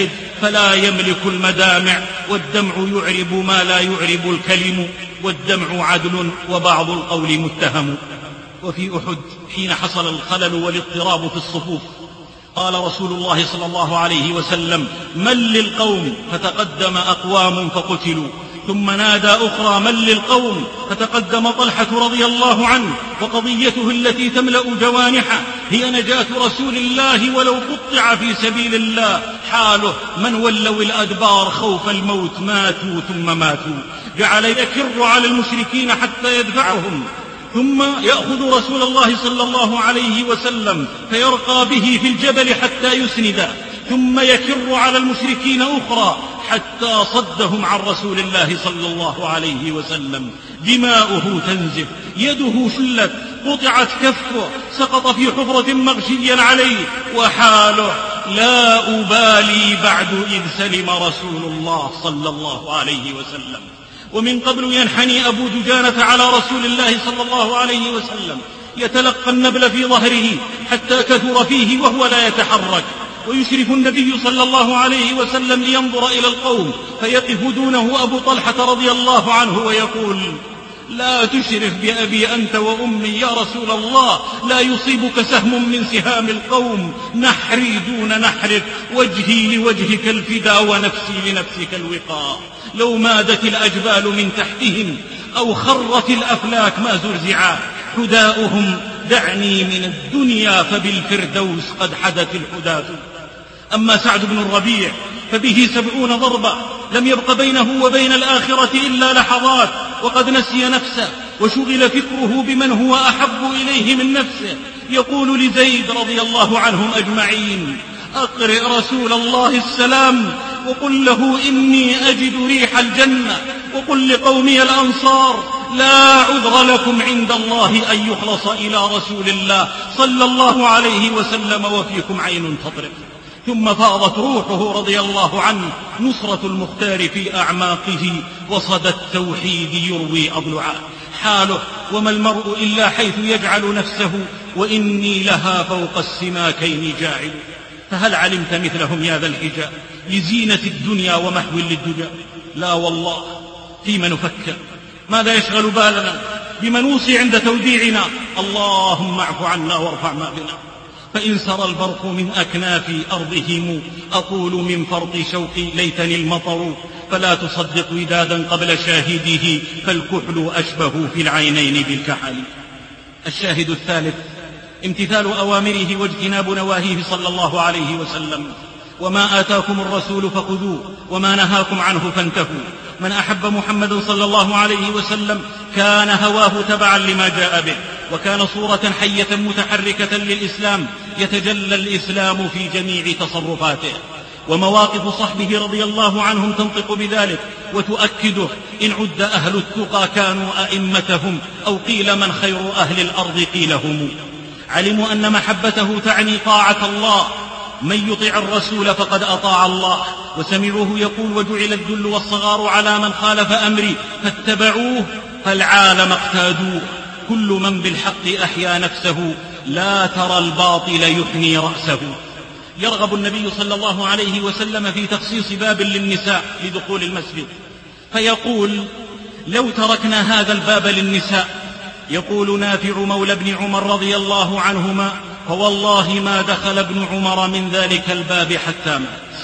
فلا يملك المدامع، والدمع يعرب ما لا يعرب الكلم، والدمع عدل وبعض القول متهم. وفي أحد حين حصل الخلل والاضطراب في الصفوف قال رسول الله صلى الله عليه وسلم: من للقوم؟ فتقدم أقوام فقتلوا. ثم نادى أخرى: من للقوم؟ فتقدم طلحة رضي الله عنه، وقضيته التي تملأ جوانحه هي نجاة رسول الله ولو قطع في سبيل الله. حاله: من ولوا الأدبار خوف الموت ماتوا ثم ماتوا. جعل يكر على المشركين حتى يدفعهم، ثم يأخذ رسول الله صلى الله عليه وسلم فيرقى به في الجبل حتى يسنده، ثم يكر على المشركين أخرى حتى صدهم عن رسول الله صلى الله عليه وسلم. دماؤه تنزف، يده شلت، قطعت كفه، سقط في حفرة مغشيا عليه. وحاله: لا أبالي بعد إذ سلم رسول الله صلى الله عليه وسلم. ومن قبل ينحني أبو دجانة على رسول الله صلى الله عليه وسلم يتلقى النبل في ظهره حتى كثر فيه وهو لا يتحرك، ويشرف النبي صلى الله عليه وسلم لينظر إلى القوم، فيقف دونه أبو طلحة رضي الله عنه ويقول: لا تشرف بأبي أنت وأمي يا رسول الله، لا يصيبك سهم من سهام القوم، نحري دون نحرك، وجهي لوجهك الفدا ونفسي لنفسك الوقاء. لو مادت الأجبال من تحتهم أو خرت الأفلاك ما زرزعا، حداؤهم دعني من الدنيا فبالفردوس قد حدث الحداث. أما سعد بن الربيع فبه سبعون ضربة، لم يبق بينه وبين الآخرة إلا لحظات، وقد نسي نفسه وشغل فكره بمن هو أحب إليه من نفسه. يقول لزيد رضي الله عنهم أجمعين: أقرئ رسول الله السلام وقل له إني أجد ريح الجنة، وقل لقومي الأنصار: لا عذر لكم عند الله أن يخلص إلى رسول الله صلى الله عليه وسلم وفيكم عين تضرب. ثم فاضت روحه رضي الله عنه، نصرة المختار في أعماقه، وصدى التوحيد يروي أضلعا. حاله: وما المرء إلا حيث يجعل نفسه، وإني لها فوق السماكين جاعل. فهل علمت مثلهم يا ذا الحجاب لزينة الدنيا ومحو للدجى؟ لا والله. فيما نفكر؟ ماذا يشغل بالنا؟ بما نوصي عند توديعنا؟ اللهم اعف عنا وارفع ما بنا. فإن سرى البرق من أكناف أرضهم، أقول من فرط شوقي ليتني المطر. فلا تصدق ودادا قبل شاهده، فالكحل أشبه في العينين بالكحل. الشاهد الثالث: امتثال أوامره واجتناب نواهيه صلى الله عليه وسلم. وما آتاكم الرسول فخذوه وما نهاكم عنه فانتهوا. من أحب محمدا صلى الله عليه وسلم كان هواه تبعا لما جاء به، وكان صورة حية متحركة للإسلام، يتجلى الإسلام في جميع تصرفاته. ومواقف صحبه رضي الله عنهم تنطق بذلك وتؤكده. إن عد أهل التقى كانوا أئمتهم، أو قيل من خير أهل الأرض قيل هم. علموا أن محبته تعني طاعة الله، من يطع الرسول فقد أطاع الله. وسمعوه يقول: وجعل الذل والصغار على من خالف أمري فاتبعوه، فالعالم اقتادوه. كل من بالحق أحيا نفسه، لا ترى الباطل يحني رأسه. يرغب النبي صلى الله عليه وسلم في تخصيص باب للنساء لدخول المسجد، فيقول: لو تركنا هذا الباب للنساء. يقول نافع مولى ابن عمر رضي الله عنهما: فوالله ما دخل ابن عمر من ذلك الباب حتى مات.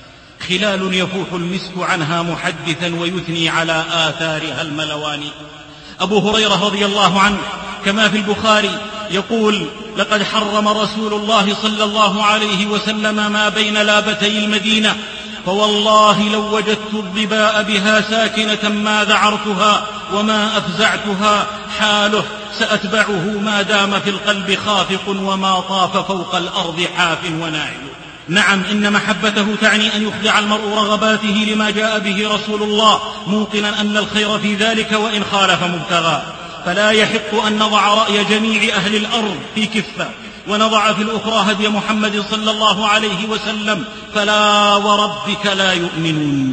خلال يفوح المسك عنها محدثا ويثني على آثارها الملواني. أبو هريرة رضي الله عنه كما في البخاري يقول: لقد حرم رسول الله صلى الله عليه وسلم ما بين لابتي المدينة، فوالله لو وجدت الظباء بها ساكنة ما ذعرتها وما أفزعتها. حاله: سأتبعه ما دام في القلب خافق، وما طاف فوق الأرض حاف وناعل. نعم، إن محبته تعني أن يخضع المرء رغباته لما جاء به رسول الله، موقنا أن الخير في ذلك وإن خالف مبتغى. فلا يحق أن نضع رأي جميع أهل الأرض في كفة، ونضع في الأخرى هدي محمد صلى الله عليه وسلم. فلا وربك لا يؤمنون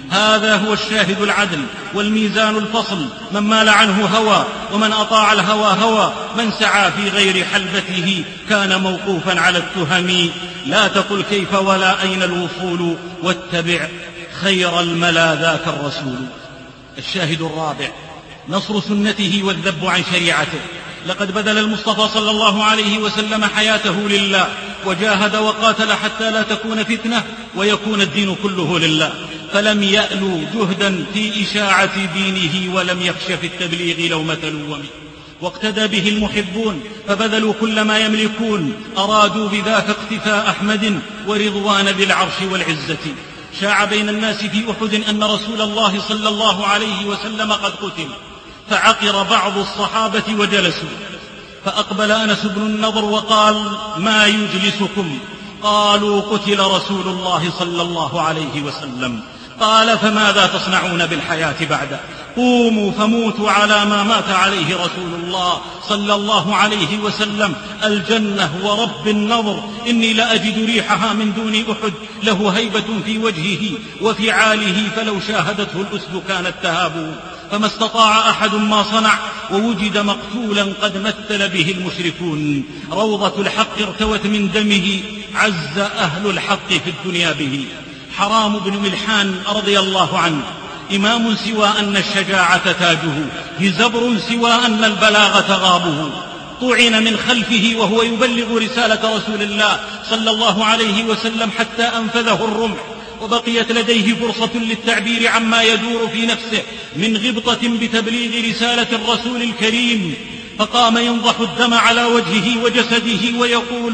هذا هو الشاهد العدل والميزان الفصل، من مال عنه هوى ومن أطاع الهوى هوى، من سعى في غير حلبته كان موقوفا على التهم. لا تقل كيف ولا أين الوصول، واتبع خير الملا ذاك الرسول. الشاهد الرابع نصر سنته والذب عن شريعته. لقد بذل المصطفى صلى الله عليه وسلم حياته لله، وجاهد وقاتل حتى لا تكون فتنة ويكون الدين كله لله، فلم يألوا جهدا في إشاعة دينه ولم يخش في التبليغ لومة لوم. واقتدى به المحبون فبذلوا كل ما يملكون، أرادوا بذاك اقتفاء أحمد ورضوان ذي العرش والعزة. شاع بين الناس في أحد أن رسول الله صلى الله عليه وسلم قد قتل، فعقر بعض الصحابة وجلسوا، فأقبل أنس بن النضر وقال: ما يجلسكم؟ قالوا: قتل رسول الله صلى الله عليه وسلم. قال: فماذا تصنعون بالحياة بعده؟ قوموا فموتوا على ما مات عليه رسول الله صلى الله عليه وسلم. الجنة ورب النظر إني لأجد ريحها من دون أحد، له هيبة في وجهه وفعاله، فلو شاهدته الأسد كانت تهابه. فما استطاع أحد ما صنع، ووجد مقتولا قد مثل به المشركون. روضة الحق ارتوت من دمه، عز أهل الحق في الدنيا به. حرام بن ملحان رضي الله عنه إمام سوى أن الشجاعة تاجه، هزبر سوى أن البلاغة غابه. طعن من خلفه وهو يبلغ رسالة رسول الله صلى الله عليه وسلم حتى أنفذه الرمح، وبقيت لديه فرصة للتعبير عما يدور في نفسه من غبطة بتبليغ رسالة الرسول الكريم، فقام ينضح الدم على وجهه وجسده ويقول: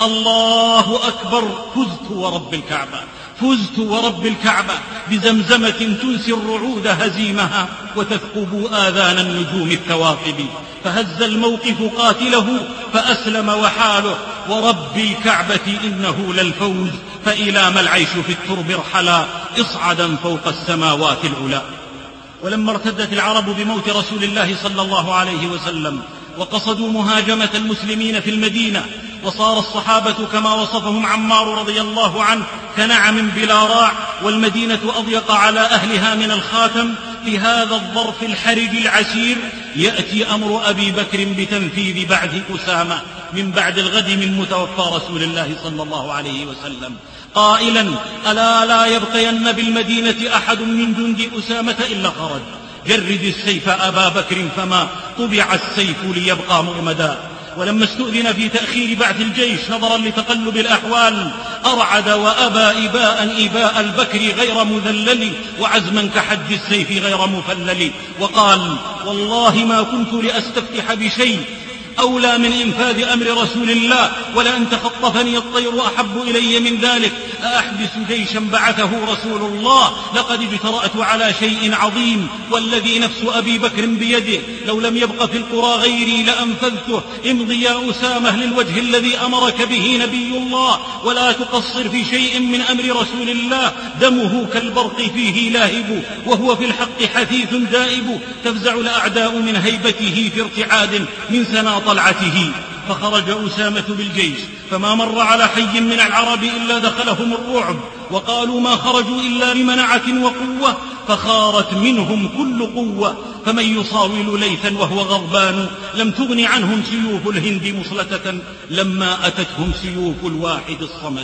الله أكبر، فزت ورب الكعبة، فزت ورب الكعبة بزمزمة تنسي الرعود هزيمها وتثقب آذان النجوم الثواقب. فهز الموقف قاتله فأسلم وحاله، ورب الكعبة إنه للفوز، فإلى ما العيش في الترب ارحلا، اصعدا فوق السماوات العلا. ولما ارتدت العرب بموت رسول الله صلى الله عليه وسلم وقصدوا مهاجمة المسلمين في المدينة، وصار الصحابة كما وصفهم عمار رضي الله عنه كنعم بلا راع، والمدينة أضيق على أهلها من الخاتم، في هذا الظرف الحرج العسير يأتي أمر أبي بكر بتنفيذ بعث أسامة من بعد الغد من متوفى رسول الله صلى الله عليه وسلم، قائلا: ألا لا يبقين بالمدينة أحد من جند أسامة إلا خرج، جرد السيف أبا بكر، فما طبع السيف ليبقى مغمدا. ولما استؤذن في تأخير بعث الجيش نظرا لتقلب الأحوال، أرعد وأبى إباء إباء البكر غير مذلل، وعزما كحد السيف غير مفلل، وقال: والله ما كنت لأستفتح بشيء أولى من إنفاذ أمر رسول الله، ولأن تخطفني الطير أحب إلي من ذلك. أأحبس جيشا بعثه رسول الله؟ لقد اجترأت على شيء عظيم، والذي نفس أبي بكر بيده لو لم يبق في القرى غيري لأنفذته. امضي يا أسامة للوجه الذي أمرك به نبي الله، ولا تقصر في شيء من أمر رسول الله، دمه كالبرق فيه لاهب، وهو في الحق حثيث دائب، تفزع الأعداء من هيبته في ارتعاد من سنا طلعته. فخرج أسامة بالجيش، فما مر على حي من العرب إلا دخلهم الرعب، وقالوا ما خرجوا إلا لمنعة وقوة، فخارت منهم كل قوة. فمن يصاول ليثا وهو غضبان، لم تغن عنهم سيوف الهند مصلتة لما أتتهم سيوف الواحد الصمد.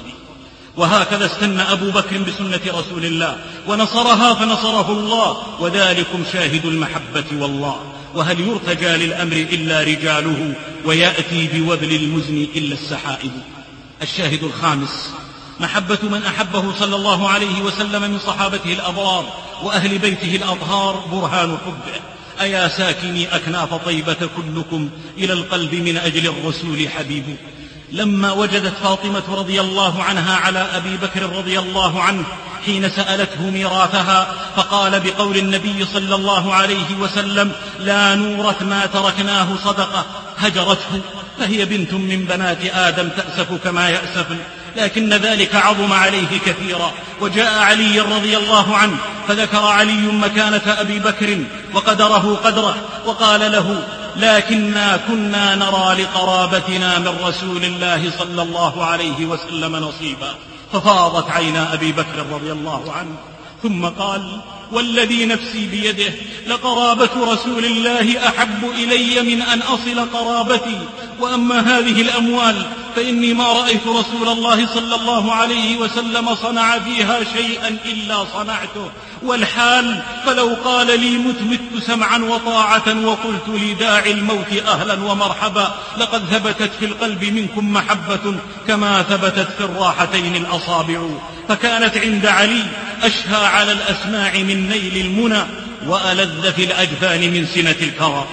وهكذا استنى أبو بكر بسنة رسول الله ونصرها فنصره الله، وذلكم شاهد المحبة والله. وهل يرتجى للأمر إلا رجاله، ويأتي بوبل المزن إلا السحائب. الشاهد الخامس محبة من أحبه صلى الله عليه وسلم من صحابته الأبرار وأهل بيته الأطهار برهان حبه. أيا ساكني أكناف طيبة كلكم إلى القلب من أجل الرسول حبيب. لما وجدت فاطمة رضي الله عنها على أبي بكر رضي الله عنه حين سألته ميراثها، فقال بقول النبي صلى الله عليه وسلم: لا نورث ما تركناه صدقة، هجرته، فهي بنت من بنات آدم تأسف كما يأسف، لكن ذلك عظم عليه كثيرا. وجاء علي رضي الله عنه فذكر علي مكانة أبي بكر وقدره قدره، وقال له: لكننا كنا نرى لقرابتنا من رسول الله صلى الله عليه وسلم نصيبا. ففاضت عينا أبي بكر رضي الله عنه، ثم قال: والذي نفسي بيده لقرابة رسول الله أحب إلي من أن أصل قرابتي، وأما هذه الأموال فإني ما رأيت رسول الله صلى الله عليه وسلم صنع فيها شيئا إلا صنعته، والحال فلو قال لي مت مت سمعا وطاعة وقلت لداعي الموت أهلا ومرحبا لقد ثبتت في القلب منكم محبة كما ثبتت في الراحتين الأصابع. فكانت عند علي أشهى على الأسماع من نيل المنى وألذ في الأجفان من سنة الكرى.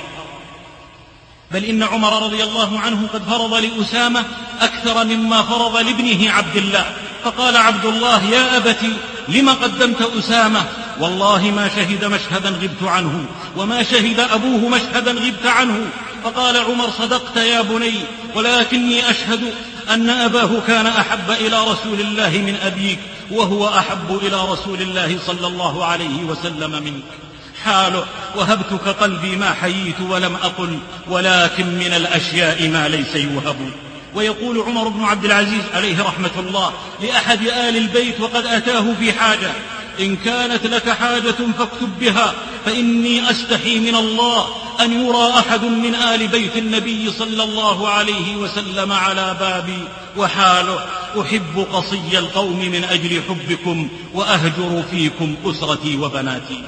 بل إن عمر رضي الله عنه قد فرض لأسامة أكثر مما فرض لابنه عبد الله، فقال عبد الله: يا أبتي لم قدمت أسامة؟ والله ما شهد مشهدا غبت عنه، وما شهد أبوه مشهدا غبت عنه. فقال عمر: صدقت يا بني، ولكني أشهد أن أباه كان أحب إلى رسول الله من أبيك، وهو أحب إلى رسول الله صلى الله عليه وسلم منك. حاله: وهبتك قلبي ما حييت ولم أقل، ولكن من الأشياء ما ليس يوهب. ويقول عمر بن عبد العزيز عليه رحمة الله لأحد آل البيت وقد أتاه في حاجة: إن كانت لك حاجة فاكتب بها، فإني أستحي من الله أن يرى أحد من آل بيت النبي صلى الله عليه وسلم على بابي. وحاله: أحب قصي القوم من أجل حبكم، وأهجر فيكم أسرتي وبناتي.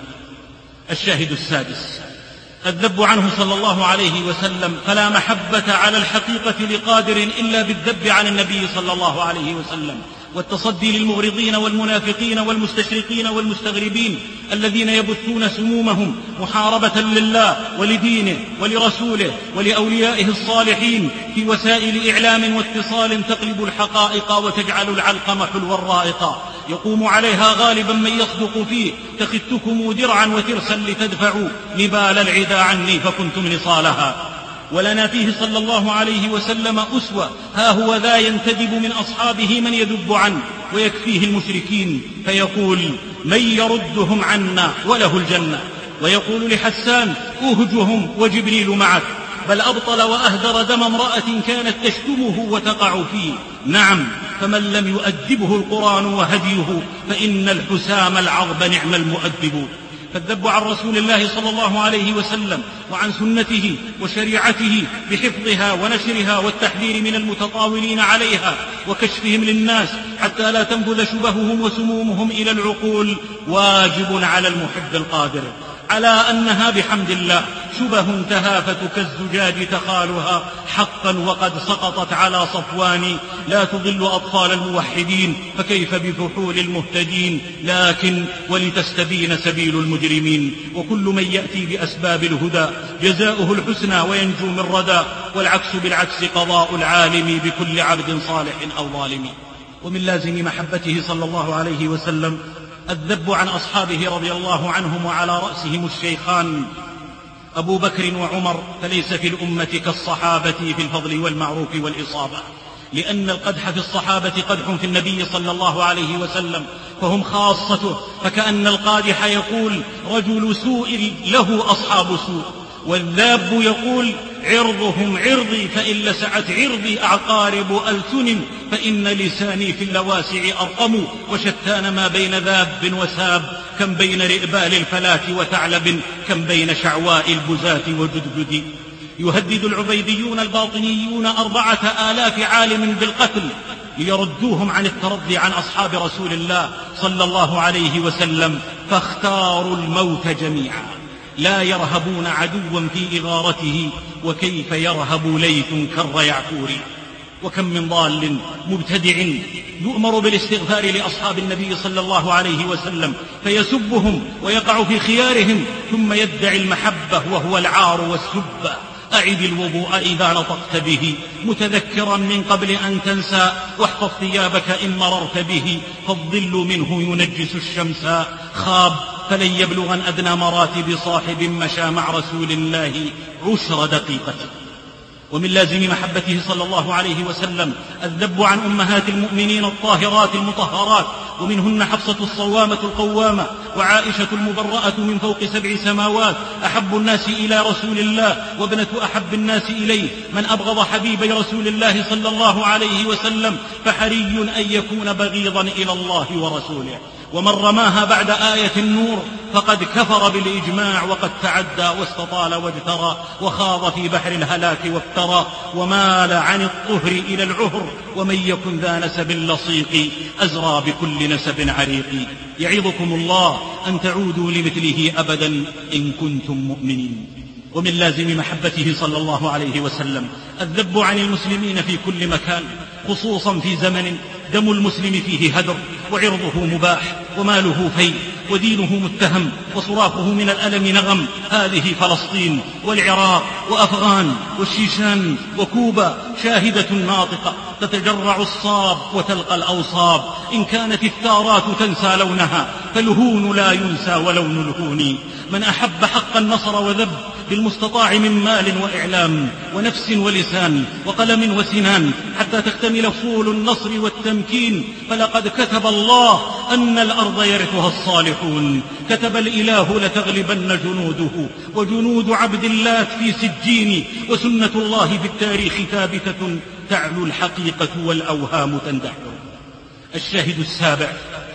الشاهد السادس: الذب عنه صلى الله عليه وسلم، فلا محبة على الحقيقة لقادر إلا بالذب عن النبي صلى الله عليه وسلم، والتصدي للمغرضين والمنافقين والمستشرقين والمستغربين الذين يبثون سمومهم محاربة لله ولدينه ولرسوله ولأوليائه الصالحين في وسائل إعلام واتصال تقلب الحقائق وتجعل العلقم حلوا رائقا، يقوم عليها غالبا من يصدق فيه: تخذتكم درعا وترسا لتدفعوا نبال العدا عني فكنتم نصالها. ولنا فيه صلى الله عليه وسلم أسوة، ها هو ذا ينتدب من أصحابه من يذب عنه ويكفيه المشركين، فيقول: من يردهم عنا وله الجنة. ويقول لحسان: أهجهم وجبريل معك. بل أبطل وأهدر دم امرأة كانت تشتمه وتقع فيه. نعم، فمن لم يؤدبه القرآن وهديه فإن الحسام العظب نعم المؤدب. فالذب عن رسول الله صلى الله عليه وسلم وعن سنته وشريعته بحفظها ونشرها والتحذير من المتطاولين عليها وكشفهم للناس حتى لا تنفذ شبههم وسمومهم إلى العقول واجب على المحب القادر، على أنها بحمد الله شبه تهافت كالزجاج تخالها حقا وقد سقطت على صفوان، لا تضل أطفال الموحدين فكيف بفحول المهتدين، لكن ولتستبين سبيل المجرمين. وكل من يأتي بأسباب الهدى جزاؤه الحسنى وينجو من ردى، والعكس بالعكس قضاء العالم بكل عبد صالح أو ظالم. ومن لازم محبته صلى الله عليه وسلم الذب عن أصحابه رضي الله عنهم، وعلى رأسهم الشيخان أبو بكر وعمر، فليس في الأمة كالصحابة في الفضل والمعروف والإصابة، لأن القدح في الصحابة قدح في النبي صلى الله عليه وسلم، فهم خاصته، فكأن القادح يقول: رجل سوء له أصحاب سوء، والذاب يقول: عرضهم عرضي فإن لسعت عرضي أعقارب ألسن، فإن لساني في اللواسع أرقم، وشتان ما بين ذاب وساب، كم بين رئبال الفلاة وثعلب، كم بين شعواء البزاة وجدجد. يهدد العبيديون الباطنيون أربعة آلاف عالم بالقتل ليردوهم عن الترضي عن أصحاب رسول الله صلى الله عليه وسلم، فاختاروا الموت جميعا، لا يرهبون عدوا في إغارته، وكيف يرهب ليث كر يعفور. وكم من ضال مبتدع يؤمر بالاستغفار لأصحاب النبي صلى الله عليه وسلم فيسبهم ويقع في خيارهم، ثم يدعي المحبة وهو العار والسب. أعد الوضوء إذا نطقت به متذكرا من قبل أن تنسى، واحفظ ثيابك إن مررت به، فالظل منه ينجس الشمس. خاب فلن يبلغن أدنى مراتب صاحب مشى مع رسول الله عشر دقيقة. ومن لازم محبته صلى الله عليه وسلم الذب عن أمهات المؤمنين الطاهرات المطهرات، ومنهن حفصة الصوامة القوامة، وعائشة المبرأة من فوق سبع سماوات، أحب الناس إلى رسول الله وابنة أحب الناس إليه. من أبغض حبيبي رسول الله صلى الله عليه وسلم فحري أن يكون بغيضا إلى الله ورسوله. ومن رماها بعد آية النور فقد كفر بالإجماع وقد تعدى واستطال واجترى وخاض في بحر الهلاك وافترى ومال عن الطهر إلى العهر ومن يكن ذا نسب لصيق أزرى بكل نسب عريق. يعظكم الله أن تعودوا لمثله أبدا إن كنتم مؤمنين. ومن لازم محبته صلى الله عليه وسلم الذب عن المسلمين في كل مكان، خصوصا في زمن دم المسلم فيه هدر وعرضه مباح وماله فيء ودينه متهم وصراخه من الألم نغم. هذه فلسطين والعراق وأفغان والشيشان وكوبا شاهدة ناطقة تتجرع الصاب وتلقى الأوصاب. إن كانت الثارات تنسى لونها فالهون لا ينسى ولون الهون. من أحب حقا نصر وذب بالمستطاع من مال وإعلام ونفس ولسان وقلم وسنان حتى تكتمل فول النصر والتمكين. فلقد كتب الله أن الأرض يرثها الصالحون، كتب الإله لتغلبن جنوده وجنود عبد الله في سجين. وسنة الله في التاريخ ثابتة تعلو الحقيقة والأوهام تندحر. الشاهد السابع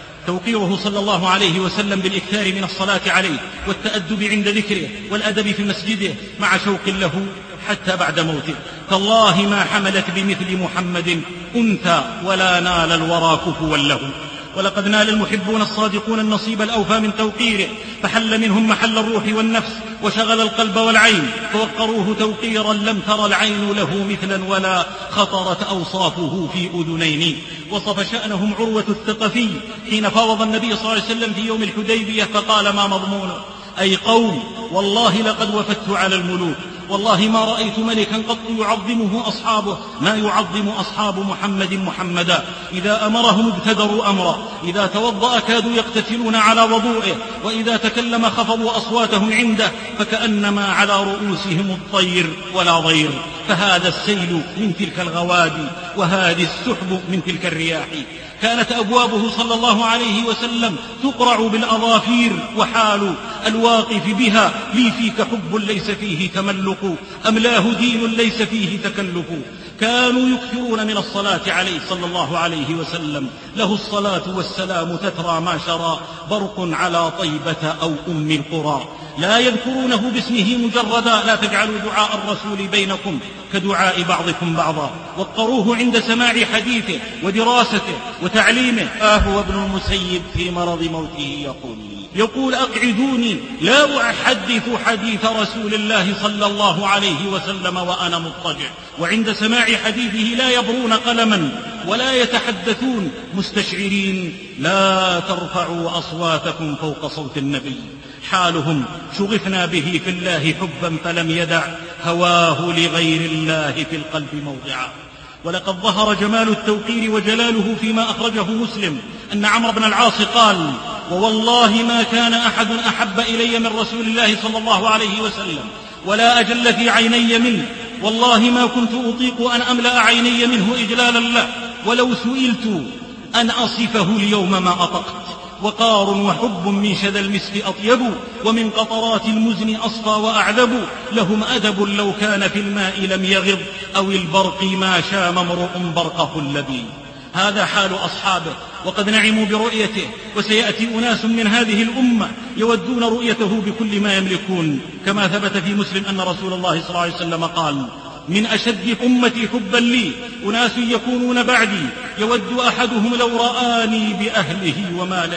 توقيره صلى الله عليه وسلم بالإكثار من الصلاة عليه والتأدب عند ذكره والأدب في مسجده مع شوق له حتى بعد موته. تالله ما حملت بمثل محمد أنثى ولا نال الورى كفوا له. ولقد نال المحبون الصادقون النصيب الأوفى من توقيره، فحل منهم محل الروح والنفس وشغل القلب والعين، فوقروه توقيرا لم تر العين له مثلا ولا خطرت أوصافه في أذنين. وصف شأنهم عروة الثقفي حين فاوض النبي صلى الله عليه وسلم في يوم الحديبية فقال: ما مضمونه؟ أي قوم والله لقد وفدت على الملوك، والله ما رأيت ملكا قط يعظمه أصحابه ما يعظم أصحاب محمد محمدا. إذا أمرهم ابتدروا أمرا، إذا توضأ كادوا يقتتلون على وضوئه، وإذا تكلم خفضوا أصواتهم عنده فكأنما على رؤوسهم الطير ولا ضير. فهذا السيل من تلك الغوادي وهذه السحب من تلك الرياح. كانت أبوابه صلى الله عليه وسلم تقرع بالأظافير، وحال الواقف بها لي فيك حب ليس فيه تملق، أملاه دين ليس فيه تكلف. كانوا يكثرون من الصلاة عليه صلى الله عليه وسلم، له الصلاة والسلام تترى ما شرى برق على طيبة أو أم القرى. لا يذكرونه باسمه مجردا، لا تجعلوا دعاء الرسول بينكم كدعاء بعضكم بعضا. وقروه عند سماع حديثه ودراسته وتعليمه. آه هو ابن المسيب في مرض موته يقول يقول أقعدوني لا أحدث حديث رسول الله صلى الله عليه وسلم وأنا مضطجع. وعند سماع حديثه لا يبرون قلما ولا يتحدثون مستشعرين. لا ترفعوا أصواتكم فوق صوت النبي. حالهم شغفنا به في الله حبا فلم يدع هواه لغير الله في القلب موضعا. ولقد ظهر جمال التوقير وجلاله فيما أخرجه مسلم أن عمرو بن العاص قال: ووالله ما كان أحد أحب إلي من رسول الله صلى الله عليه وسلم ولا أجل في عيني منه، والله ما كنت أطيق أن أملأ عيني منه إجلالا له، ولو سئلت أن أصفه اليوم ما أطقت. وقار وحب من شذا المسك أطيب، ومن قطرات المزن أصفى وأعذب. لهم أدب لو كان في الماء لم يغض، أو البرق ما شام امرؤ برق خلبي. هذا حال أصحابه، وقد نعموا برؤيته. وسيأتي أناس من هذه الأمة يودون رؤيته بكل ما يملكون، كما ثبت في مسلم أن رسول الله صلى الله عليه وسلم قال: من أشد أمتي حبا لي أناس يكونون بعدي يود أحدهم لو رآني بأهله وماله.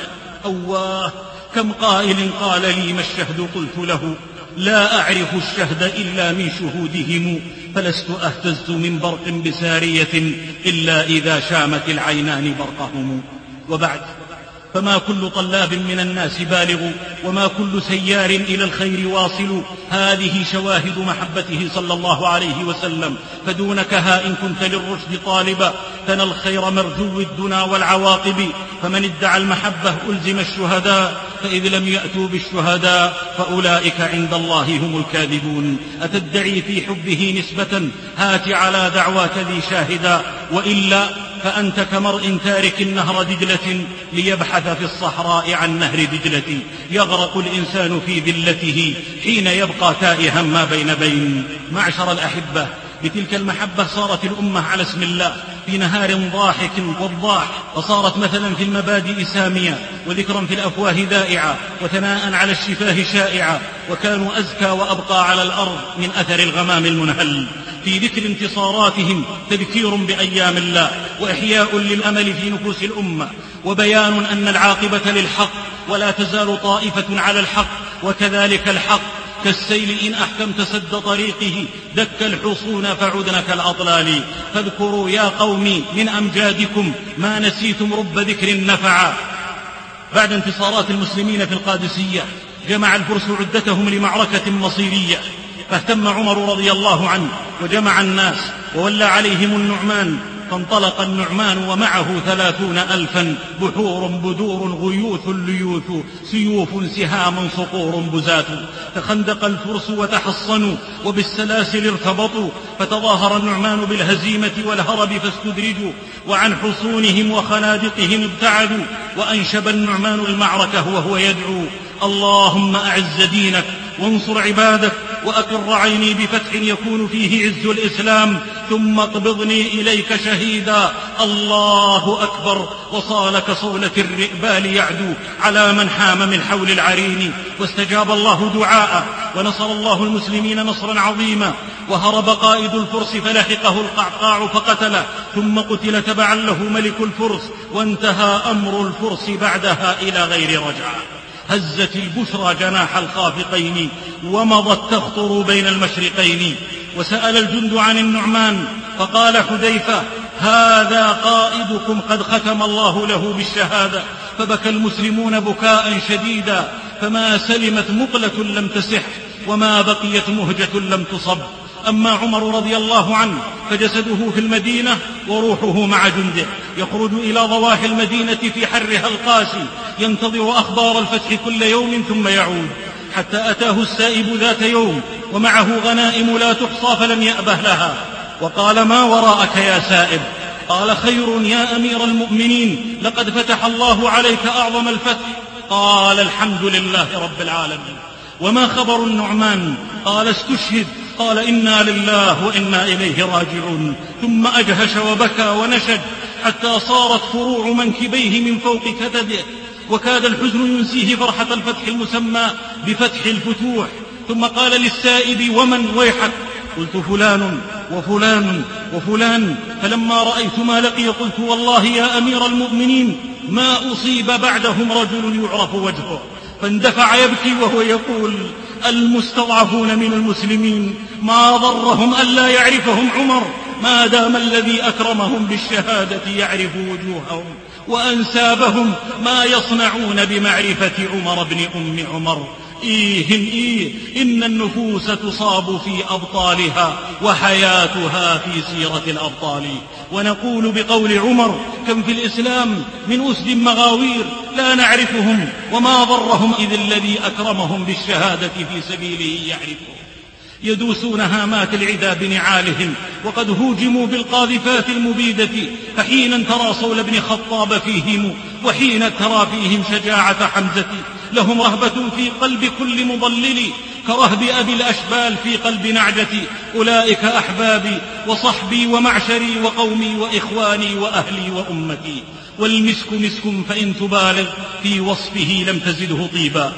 أواه كم قائل قال لي: ما الشهد؟ قلت له: لا أعرف الشهد إلا من شهودهم، فلست أهتز من برق بسارية إلا إذا شامت العينان برقهم. وبعد، فما كل طلاب من الناس بالغ، وما كل سيار إلى الخير واصل. هذه شواهد محبته صلى الله عليه وسلم. فدونكها إن كنت للرشد طالبا، تنى الخير مرجو الدنا والعواقب. فمن ادعى المحبة ألزم الشهداء، فإذ لم يأتوا بالشهداء فأولئك عند الله هم الكاذبون. أتدعي في حبه نسبة؟ هات على دعواك ذي شاهدا، وإلا فأنت كمرء تارك نهر دجلة ليبحث في الصحراء عن نهر دجلة. يغرق الإنسان في ذلته حين يبقى تائها ما بين بين. معشر الأحبة، بتلك المحبة صارت الأمة على اسم الله، في نهار ضاحك وضاح، فصارت مثلا في المبادئ سامية، وذكرا في الأفواه ذائعة، وثناء على الشفاه شائعة، وكانوا أزكى وأبقى على الأرض من أثر الغمام المنهل. في ذكر انتصاراتهم تذكير بأيام الله، وإحياء للأمل في نفوس الأمة، وبيان أن العاقبة للحق، ولا تزال طائفة على الحق، وكذلك الحق كالسيل إن أحكمت سد طريقه دك الحصون فعدن كالأطلال. فاذكروا يا قومي من أمجادكم ما نسيتم رب ذكر نفعا. بعد انتصارات المسلمين في القادسية جمع الفرس عدتهم لمعركة مصيرية، فاهتم عمر رضي الله عنه وجمع الناس وولى عليهم النعمان، فانطلق النعمان ومعه ثلاثون ألفا، بحور بدور غيوث ليوث، سيوف سهام صقور بزات. تخندق الفرس وتحصنوا وبالسلاسل ارتبطوا، فتظاهر النعمان بالهزيمة والهرب فاستدرجوا، وعن حصونهم وخنادقهم ابتعدوا. وأنشب النعمان المعركة وهو يدعو: اللهم أعز دينك وانصر عبادك، وأقر عيني بفتح يكون فيه عز الإسلام، ثم اقبضني إليك شهيدا. الله أكبر. وصال كصولة الرئبال يعدو على من حام من حول العرين، واستجاب الله دعاءه، ونصر الله المسلمين نصرا عظيما. وهرب قائد الفرس فلحقه القعقاع فقتله، ثم قتل تبعا له ملك الفرس، وانتهى أمر الفرس بعدها إلى غير رجعة. هزت البشرى جناح الخافقين، ومضت تخطر بين المشرقين. وسأل الجند عن النعمان، فقال حذيفة: هذا قائدكم قد ختم الله له بالشهادة. فبكى المسلمون بكاء شديدا، فما سلمت مقلة لم تسح، وما بقيت مهجة لم تصب. أما عمر رضي الله عنه فجسده في المدينة وروحه مع جنده، يخرج إلى ضواحي المدينة في حرها القاسي، ينتظر أخبار الفتح كل يوم ثم يعود، حتى أتاه السائب ذات يوم ومعه غنائم لا تحصى فلم يأبه لها، وقال: ما وراءك يا سائب؟ قال: خير يا أمير المؤمنين، لقد فتح الله عليك أعظم الفتح. قال: الحمد لله رب العالمين. وما خبر النعمان؟ قال: استشهد. قال: إنا لله وإنا إليه راجعون. ثم أجهش وبكى ونشج حتى صارت فروع منكبيه من فوق كتده، وكاد الحزن ينسيه فرحة الفتح المسمى بفتح الفتوح. ثم قال للسائب: ومن ويحك؟ قلت: فلان وفلان وفلان. فلما رأيت ما لقي قلت: والله يا أمير المؤمنين ما أصيب بعدهم رجل يعرف وجهه. فاندفع يبكي وهو يقول: المستضعفون من المسلمين ما ضرهم ألا يعرفهم عمر، ما دام الذي أكرمهم بالشهادة يعرف وجوههم وأنسابهم، ما يصنعون بمعرفة عمر بن أم عمر. إيه إيه إن النفوس تصاب في أبطالها، وحياتها في سيرة الأبطال. ونقول بقول عمر: كم في الإسلام من أسد مغاوير لا نعرفهم، وما ضرهم إذ الذي أكرمهم بالشهادة في سبيله يعرفهم. يدوسون هامات العدا بنعالهم، وقد هوجموا بالقاذفات المبيدة، فحينا ترى صول بن خطاب فيهم، وحين ترى فيهم شجاعة حمزة. لهم رهبة في قلب كل مضلل، كرهب أبي الأشبال في قلب نعجتي. أولئك أحبابي وصحبي ومعشري وقومي وإخواني وأهلي وأمتي، والمسك مسك فإن تبالغ في وصفه لم تزده طيبا.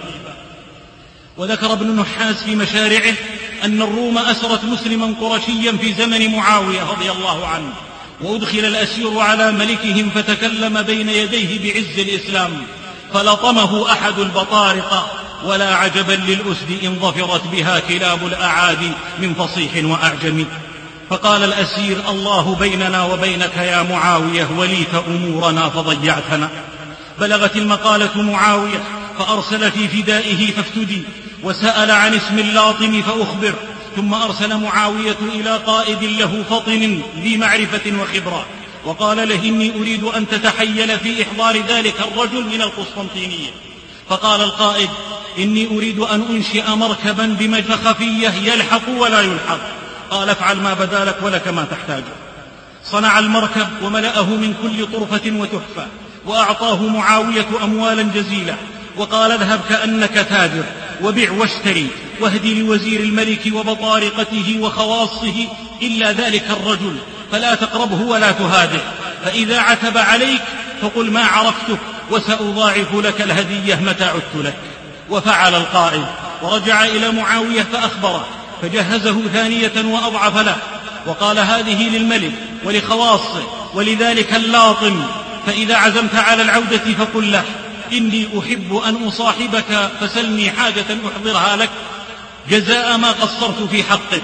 وذكر ابن نحاس في مشارعه أن الروم أسرت مسلما قرشيا في زمن معاوية رضي الله عنه، وأدخل الأسير على ملكهم فتكلم بين يديه بعز الإسلام، فلطمه أحد البطارقة، ولا عجبا للأسد إن ظفرت بها كلاب الأعادي من فصيح وأعجمي. فقال الأسير: الله بيننا وبينك يا معاوية، وليت أمورنا فضيعتنا. بلغت المقالة معاوية فأرسل في فدائه فافتدي، وسأل عن اسم اللاطم فأخبر. ثم أرسل معاوية إلى قائد له فطن ذي معرفة وخبرة، وقال له: إني أريد أن تتحيل في إحضار ذلك الرجل من القسطنطينية. فقال القائد: إني أريد أن أنشئ مركبا بمجخفية يلحق ولا يلحق. قال: افعل ما بدا لك ولك ما تحتاجه. صنع المركب وملأه من كل طرفة وتحفة، وأعطاه معاوية أموالا جزيلة، وقال: اذهب كأنك تاجر، وبع واشتري، واهدي لوزير الملك وبطارقته وخواصه إلا ذلك الرجل. فلا تقربه ولا تهاده، فإذا عتب عليك فقل ما عرفتك وسأضاعف لك الهدية متى عدت لك. وفعل القائد ورجع إلى معاوية فأخبره، فجهزه ثانية وأضعف له، وقال هذه للملك ولخواصه ولذلك اللاطم، فإذا عزمت على العودة فقل له إني أحب أن أصاحبك فسلني حاجة أحضرها لك جزاء ما قصرت في حقك.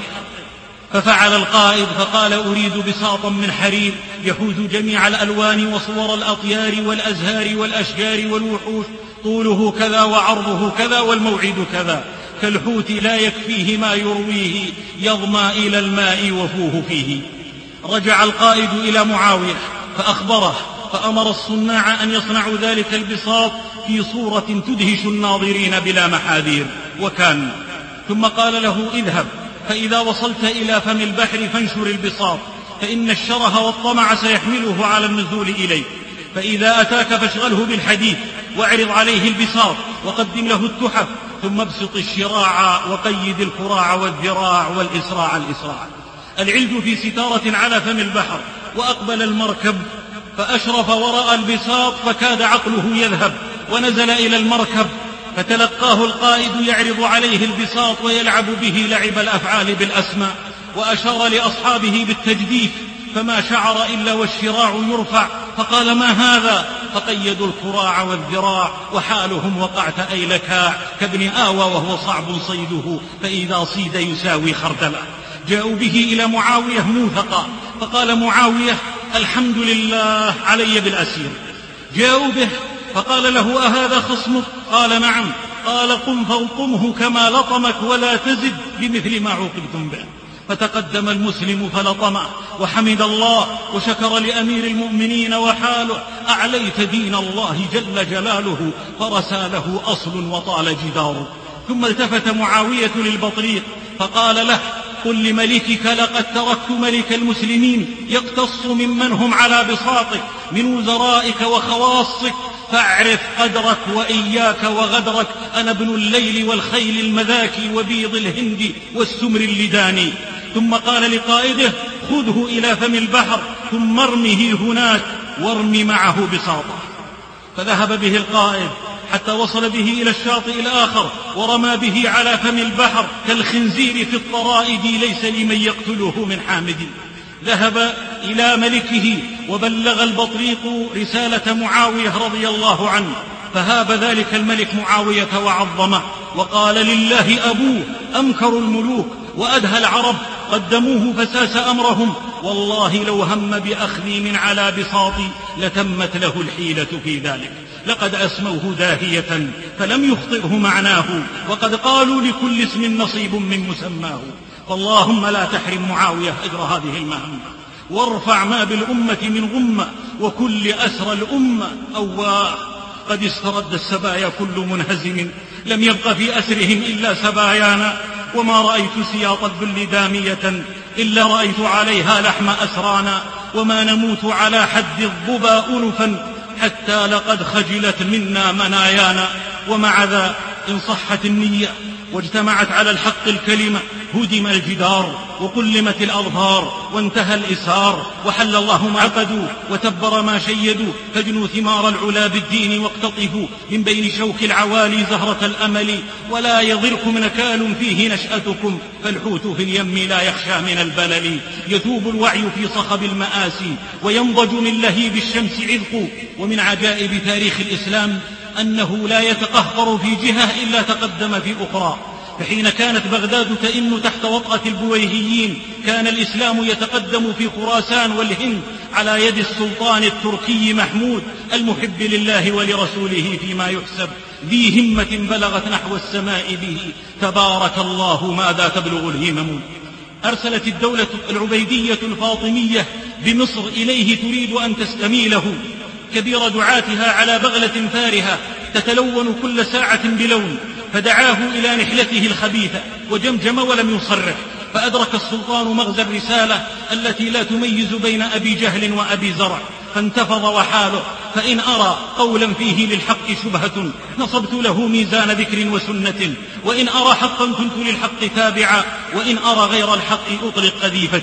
ففعل القائد فقال أريد بساطا من حرير يحوز جميع الألوان وصور الأطيار والأزهار والأشجار والوحوش، طوله كذا وعرضه كذا والموعد كذا، كالحوت لا يكفيه ما يرويه يظمى إلى الماء وفوه فيه. رجع القائد إلى معاوية فأخبره، فأمر الصناع أن يصنعوا ذلك البساط في صورة تدهش الناظرين بلا محاذير، وكان. ثم قال له اذهب، فإذا وصلت إلى فم البحر فانشر البساط، فإن الشره والطمع سيحمله على النزول إليه، فإذا أتاك فاشغله بالحديث واعرض عليه البساط وقدم له التحف، ثم ابسط الشراع وقيد الكراع والذراع والإسراع الإسراع. العلج في ستارة على فم البحر، وأقبل المركب فأشرف ورأى البساط فكاد عقله يذهب، ونزل إلى المركب فتلقاه القائد يعرض عليه البساط ويلعب به لعب الأفعال بالأسماء، وأشار لأصحابه بالتجديف، فما شعر إلا والشراع يرفع، فقال ما هذا؟ فقيدوا الكراع والذراع، وحالهم وقعت أيلكاع كابن آوى وهو صعب صيده، فإذا صيد يساوي خردلا. جاءوا به إلى معاوية موثقا، فقال معاوية الحمد لله علي بالأسير. جاءوا به فقال له أهذا خصمك؟ قال نعم. قال قم فالطمه كما لطمك ولا تزد بمثل ما عوقبتم به. فتقدم المسلم فلطمه وحمد الله وشكر لأمير المؤمنين وحاله، أعليت دين الله جل جلاله، فرسى له أصل وطال جداره. ثم التفت معاوية للبطريق فقال له قل لملكك لقد تركت ملك المسلمين يقتص ممن هم على بساطك من وزرائك وخواصك، فاعرف قدرك وإياك وغدرك، أنا ابن الليل والخيل المذاكي وبيض الهند والسمر اللداني. ثم قال لقائده خذه إلى فم البحر ثم ارمه هناك وارم معه بساطه. فذهب به القائد حتى وصل به إلى الشاطئ الآخر ورمى به على فم البحر كالخنزير في الطرائد، ليس لمن يقتله من حامد. ذهب إلى ملكه وبلغ البطريق رسالة معاوية رضي الله عنه، فهاب ذلك الملك معاوية وعظمه وقال لله أبوه أمكر الملوك وأدهى العرب، قدموه فساس أمرهم، والله لو هم بأخذي من على بساطي لتمت له الحيلة في ذلك. لقد أسموه داهية فلم يخطئه معناه، وقد قالوا لكل اسم نصيب من مسماه. فاللهم لا تحرم معاوية أجر هذه المهمة، وارفع ما بالأمة من غمة، وكل أسر الأمة أواه. قد استرد السبايا كل منهزم، لم يبق في أسرهم إلا سبايانا، وما رأيت سياط الذل دامية إلا رأيت عليها لحم أسرانا، وما نموت على حد الظبا ألفا حتى لقد خجلت منا منايانا. ومع ذا إن صحت النية واجتمعت على الحق الكلمة هدم الجدار وقلمت الأظهار وانتهى الإسار، وحل الله ما عقدوا وتبر ما شيدوا، فاجنوا ثمار العلا بالدين واقتطفوا من بين شوك العوالي زهرة الأمل، ولا يضركم نكال فيه نشأتكم، فالحوت في اليم لا يخشى من البلل. يثوب الوعي في صخب المآسي وينضج من لهيب الشمس عذق. ومن عجائب تاريخ الإسلام أنه لا يتقهقر في جهة إلا تقدم في أخرى، فحين كانت بغداد تئن تحت وطأة البويهيين كان الإسلام يتقدم في خراسان والهند على يد السلطان التركي محمود المحب لله ولرسوله فيما يحسب، ذي همة بلغت نحو السماء به، تبارك الله ماذا تبلغ الهمم. أرسلت الدولة العبيدية الفاطمية بمصر إليه تريد أن تستميله، كبير دعاتها على بغلة فارهة تتلون كل ساعة بلون، فدعاه إلى نحلته الخبيثة وجمجم ولم يصرح، فأدرك السلطان مغزى الرسالة التي لا تميز بين أبي جهل وأبي زرع، فانتفض وحاله، فإن أرى قولا فيه للحق شبهة نصبت له ميزان ذكر وسنة، وإن أرى حقا كنت للحق تابعا، وإن أرى غير الحق أطلق قذيفتي.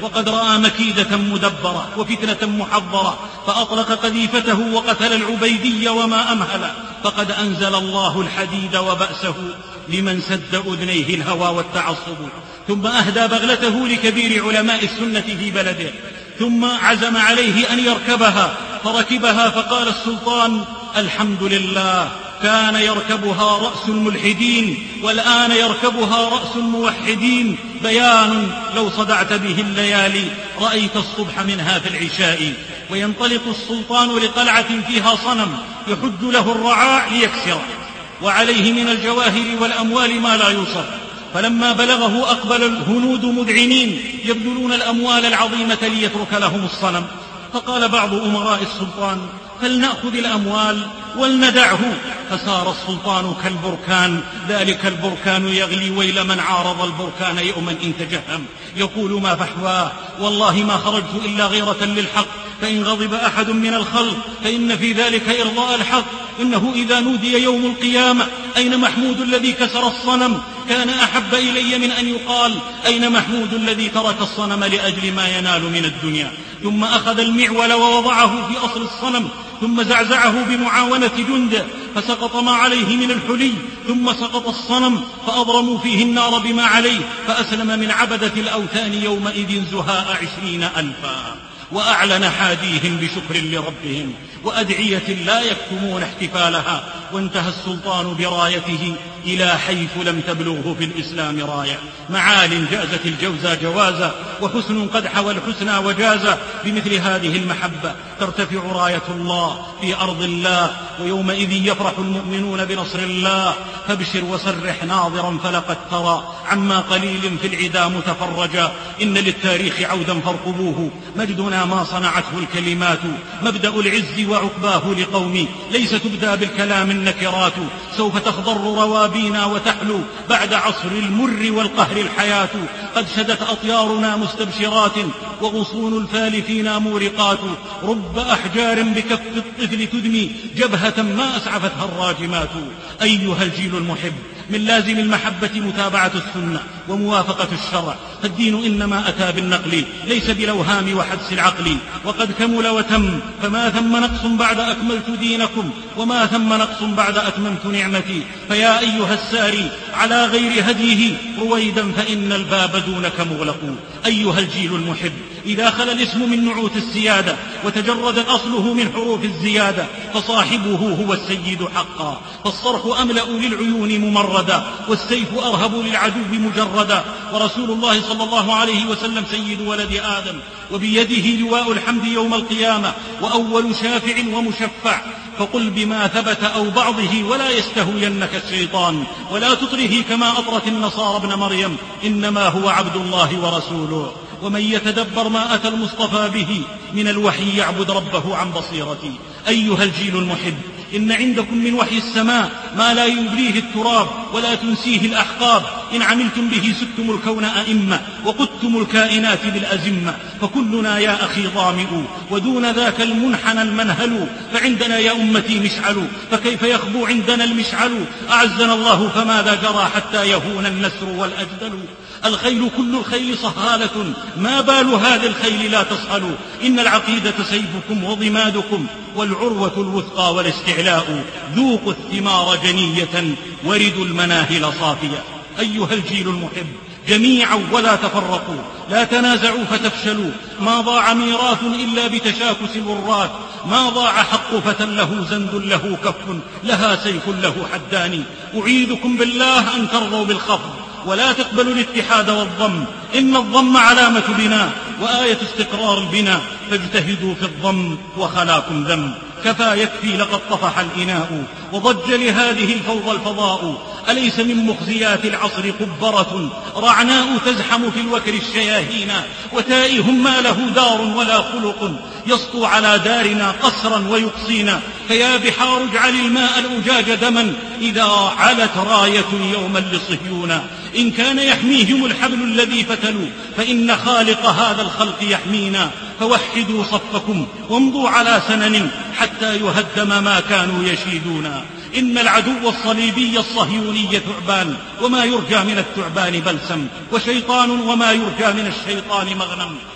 وقد رأى مكيدة مدبرة وفتنة محضرة فأطلق قذيفته وقتل العبيدي وما أمهل، فقد أنزل الله الحديد وبأسه لمن سد أذنيه الهوى والتعصب. ثم أهدى بغلته لكبير علماء السنة في بلده، ثم عزم عليه أن يركبها فركبها، فقال السلطان: الحمد لله، كان يركبها رأس الملحدين والآن يركبها رأس الموحدين، بيان لو صدعت به الليالي رأيت الصبح منها في العشاء. وينطلق السلطان لقلعة فيها صنم يحج له الرعاع ليكسره، وعليه من الجواهر والأموال ما لا يوصف. فلما بلغه أقبل الهنود مذعنين يبذلون الأموال العظيمة ليترك لهم الصنم. فقال بعض أمراء السلطان: فلنأخذ الأموال ولندعه. فصار السلطان كالبركان، ذلك البركان يغلي ويل من عارض البركان يوما إن تجهم، يقول ما فحواه والله ما خرجت إلا غيرة للحق، فإن غضب أحد من الخلق فإن في ذلك إرضاء الحق. إنه إذا نودي يوم القيامة أين محمود الذي كسر الصنم كان أحب إلي من أن يقال أين محمود الذي ترك الصنم لأجل ما ينال من الدنيا. ثم أخذ المعول ووضعه في أصل الصنم، ثم زعزعه بمعاونة جنده فسقط ما عليه من الحلي، ثم سقط الصنم فأضرموا فيه النار بما عليه، فأسلم من عبدة الأوثان يومئذ زهاء عشرين ألفا. وأعلن حاديهم بشكر لربهم وأدعية لا يكتمون احتفالها. وانتهى السلطان برايته إلى حيث لم تبلغه في الإسلام راية. معال جازت الجوزى جوازا، وحسن قد حوى الحسنى وجازا. بمثل هذه المحبة ترتفع راية الله في أرض الله، ويومئذ يفرح المؤمنون بنصر الله. فابشر وسرح ناظرا فلقد ترى عما قليل في العدا متفرجا. إن للتاريخ عودا فارقبوه، مجدنا ما صنعته الكلمات. مبدأ العز وعقباه لقومي، ليس تبدى بالكلام النكرات. سوف تخضر روابينا وتحلو بعد عصر المر والقهر الحياة. قد شدت أطيارنا مستبشرات، وغصون الفال فينا مورقات. رب أحجار بكف الطفل تدمي جبهة ما أسعفتها الراجمات. أيها الجيل المحب، من لازم المحبة متابعة السنة وموافقة الشرع، فالدين إنما أتى بالنقل ليس بالأوهام وحدس العقل. وقد كمل وتم، فما ثم نقص بعد أكملت دينكم، وما ثم نقص بعد أتممت نعمتي. فيا أيها الساري على غير هديه رويدا، فإن الباب دونك مغلق. أيها الجيل المحب، إذا خلا الاسم من نعوت السيادة وتجرد أصله من حروف الزيادة، فصاحبه هو السيد حقا. فالصرح أملأ للعيون ممردا، والسيف أرهب للعدو مجردا. ورسول الله صلى الله عليه وسلم سيد ولد آدم، وبيده لواء الحمد يوم القيامة، وأول شافع ومشفع. فقل بما ثبت أو بعضه ولا يستهوينك الشيطان، ولا تطره كما أطرت النصارى ابن مريم، إنما هو عبد الله ورسوله. ومن يتدبر ما أتى المصطفى به من الوحي يعبد ربه عن بصيرتي. أيها الجيل المحب، إن عندكم من وحي السماء ما لا يبليه التراب ولا تنسيه الأحقاب. إن عملتم به ستم الكون أئمة، وقدتم الكائنات بالأزمة. فكلنا يا أخي ظامئ، ودون ذاك المنحنى المنهل. فعندنا يا أمتي مشعل، فكيف يخبو عندنا المشعل؟ أعزنا الله فماذا جرى حتى يهون النسر والأجدل. الخيل كل الخيل صهالة، ما بال هذه الخيل لا تصهل. إن العقيدة سيفكم وضمادكم، والعروة الوثقى والاستعلاء. ذوقوا الثمار جنية، وردوا المناهل صافية. أيها الجيل المحب، جميعا ولا تفرقوا، لا تنازعوا فتفشلوا. ما ضاع ميراث إلا بتشاكس الوراث، ما ضاع حق فتى له زند له كف لها سيف له حدان. أعيذكم بالله أن ترضوا بالخفض ولا تقبلوا الاتحاد والضم، إن الضم علامة بناء وآية استقرار البناء، فاجتهدوا في الضم وخلاكم ذم. كفى يكفي لقد طفح الإناء، وضج لهذه الفوضى الفضاء. أليس من مخزيات العصر قبرة رعناء تزحم في الوكر الشياهين، وتائه ما له دار ولا خلق يسطو على دارنا قسرا ويقصينا. فيا بحار اجعل الماء الأجاج دما، إذا علت راية يوما لصهيون. إن كان يحميهم الحبل الذي فتلوا، فإن خالق هذا الخلق يحمينا. فوحدوا صفكم وامضوا على سنن، حتى يهدم ما كانوا يشيدون. إن العدو الصليبي الصهيوني ثعبان، وما يرجى من الثعبان بلسم، وشيطان وما يرجى من الشيطان مغنم.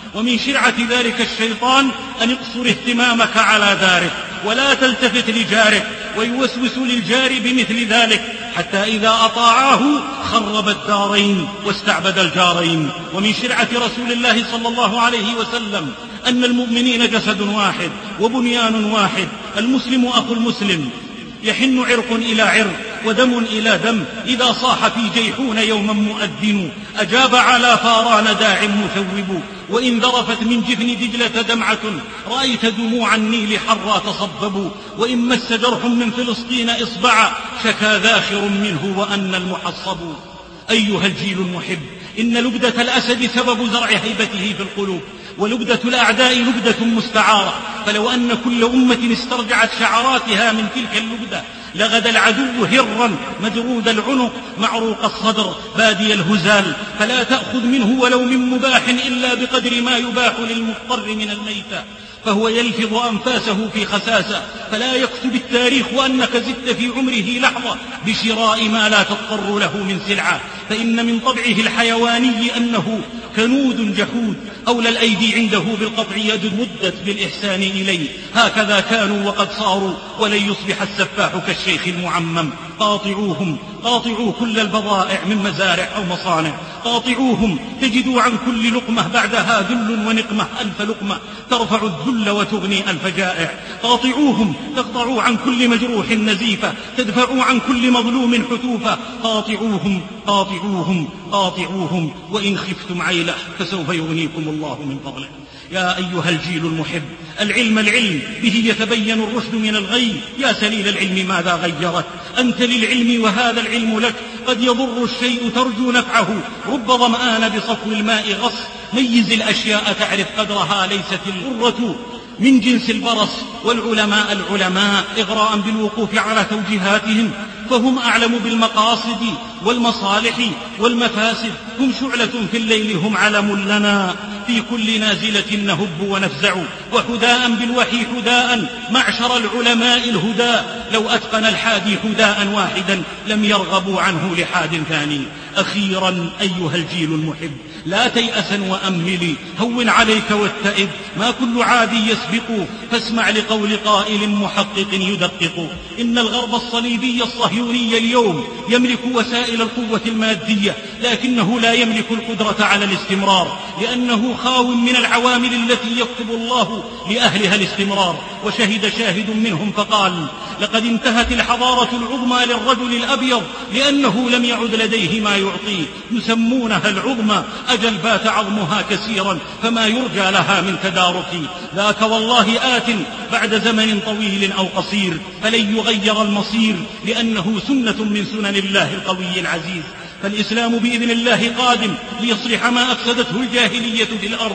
ومن شرعة ذلك الشيطان أن يقصر اهتمامك على دارك ولا تلتفت لجارك، ويوسوس للجار بمثل ذلك حتى إذا أطاعاه خرب الدارين واستعبد الجارين. ومن شرعة رسول الله صلى الله عليه وسلم أن المؤمنين جسد واحد وبنيان واحد، المسلم أخو المسلم، يحن عرق إلى عرق ودم إلى دم. إذا صاح في جيحون يوما مؤذن أجاب على فاران داع مثوب، وإن ذرفت من جفن دجلة دمعة رأيت دموع النيل حرا تصبب، وإن مس جرح من فلسطين إصبعا شكا ذاخر منه وأن المحصب. أيها الجيل المحب، إن لبدة الأسد سبب زرع هيبته في القلوب، ولبدة الأعداء لبدة مستعارة، فلو أن كل أمة استرجعت شعراتها من تلك اللبدة لغدا العدو هرا مجرود العنق معروق الصدر بادي الهزال، فلا تأخذ منه ولو من مباح إلا بقدر ما يباح للمضطر من الميتة، فهو يلفظ أنفاسه في خساسة. فلا يكتب التاريخ أنك زدت في عمره لحظة بشراء ما لا تضطر له من سلعة، فإن من طبعه الحيواني أنه كنود جحود، أولى الأيدي عنده بالقطع يد مدت بالإحسان إليه. هكذا كانوا وقد صاروا، ولن يصبح السفاح كالشيخ المعمم. قاطعوهم، قاطعوا كل البضائع من مزارع أو مصانع، قاطعوهم تجدوا عن كل لقمة بعدها ذل ونقمة ألف لقمة ترفع الذل وتغني ألف جائع. قاطعوهم تقطعوا عن كل مجروح نزيفة تدفعوا عن كل مظلوم حتوفة. قاطعوهم قاطعوهم قاطعوهم، وإن خفتم عيلة فسوف يغنيكم الله من فضله. يا أيها الجيل المحب، العلم العلم به يتبين الرشد من الغي. يا سليل العلم ماذا غيرك؟ أنت للعلم وهذا العلم لك. قد يضر الشيء ترجو نفعه، رب ظمآن بصفو الماء غص. ميز الأشياء تعرف قدرها، ليست الغرة من جنس البرص. والعلماء العلماء إغراء بالوقوف على توجيهاتهم، فهم أعلم بالمقاصد والمصالح والمفاسد. هم شعلة في الليل، هم علم لنا في كل نازلة نهب ونفزع. وحداء بالوحي حداء معشر العلماء الهدى، لو أتقن الحادي حداء واحدا لم يرغبوا عنه لحاد ثاني. أخيرا أيها الجيل المحب، لا تيأسا وأملي، هون عليك واتئب، ما كل عاد يسبق، فاسمع لقول قائل محقق يدقق. إن الغرب الصليبي الصهيوني اليوم يملك وسائل القوة المادية، لكنه لا يملك القدرة على الاستمرار، لأنه خاو من العوامل التي يكتب الله لأهلها الاستمرار. وشهد شاهد منهم فقال: لقد انتهت الحضارة العظمى للرجل الأبيض لأنه لم يعد لديه ما يعطيه، يسمونها العظمى، أجل بات عظمها كثيرا فما يرجى لها من تدارك. ذاك والله آت بعد زمن طويل أو قصير، فلن يغير المصير، لأنه سنة من سنن الله القوي العزيز. فالإسلام بإذن الله قادم ليصلح ما أفسدته الجاهلية في الأرض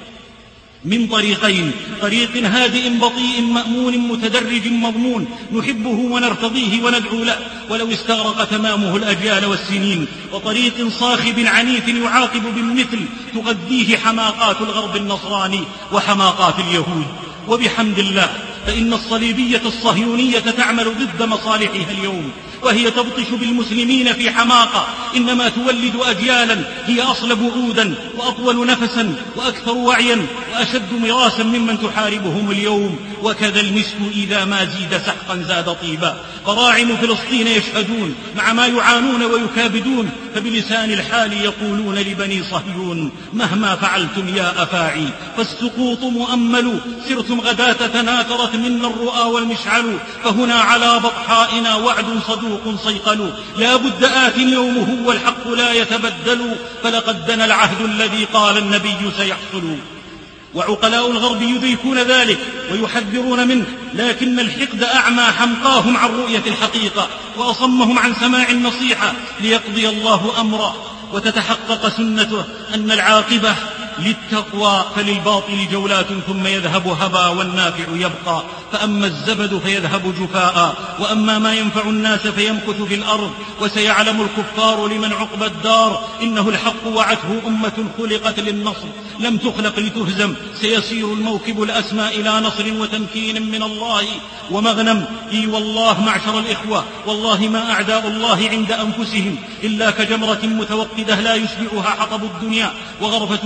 من طريقين: طريق هادئ بطيء مأمون متدرج مضمون نحبه ونرتضيه وندعو له ولو استغرق تمامه الأجيال والسنين، وطريق صاخب عنيف يعاقب بالمثل تغذيه حماقات الغرب النصراني وحماقات اليهود. وبحمد الله فإن الصليبية الصهيونية تعمل ضد مصالحها اليوم، وهي تبطش بالمسلمين في حماقة، إنما تولد أجيالا هي أصلب عودا وأطول نفسا وأكثر وعيا وأشد مراسا ممن تحاربهم اليوم. وكذا المسك إذا ما زيد سحقا زاد طيبا. فراعم فلسطين يشهدون مع ما يعانون ويكابدون، فبلسان الحال يقولون لبني صهيون: مهما فعلتم يا أفاعي فالسقوط مؤمل، سرتم غداة تناثرت منا الرؤى والمشعل، فهنا على بطحائنا وعد صدوق صيقل، لا بد آت يومه والحق لا يتبدل، فلقد دنا العهد الذي قال النبي سيحصل. وعقلاء الغرب يدركون ذلك ويحذرون منه، لكن الحقد أعمى حمقاهم عن رؤية الحقيقة وأصمهم عن سماع النصيحة، ليقضي الله أمره وتتحقق سنته أن العاقبة للتقوى، فللباطل جولات ثم يذهب هبا والنافع يبقى. فأما الزبد فيذهب جفاء، وأما ما ينفع الناس فيمكث في الأرض. وسيعلم الكفار لمن عقبى الدار إنه الحق وعته أمة خلقت للنصر لم تخلق لتهزم. سيصير الموكب الأسمى إلى نصر وتمكين من الله ومغنم. إي والله معشر الإخوة، والله ما أعداء الله عند أنفسهم إلا كجمرة متوقدة لا يشبعها حطب الدنيا وغرفة مما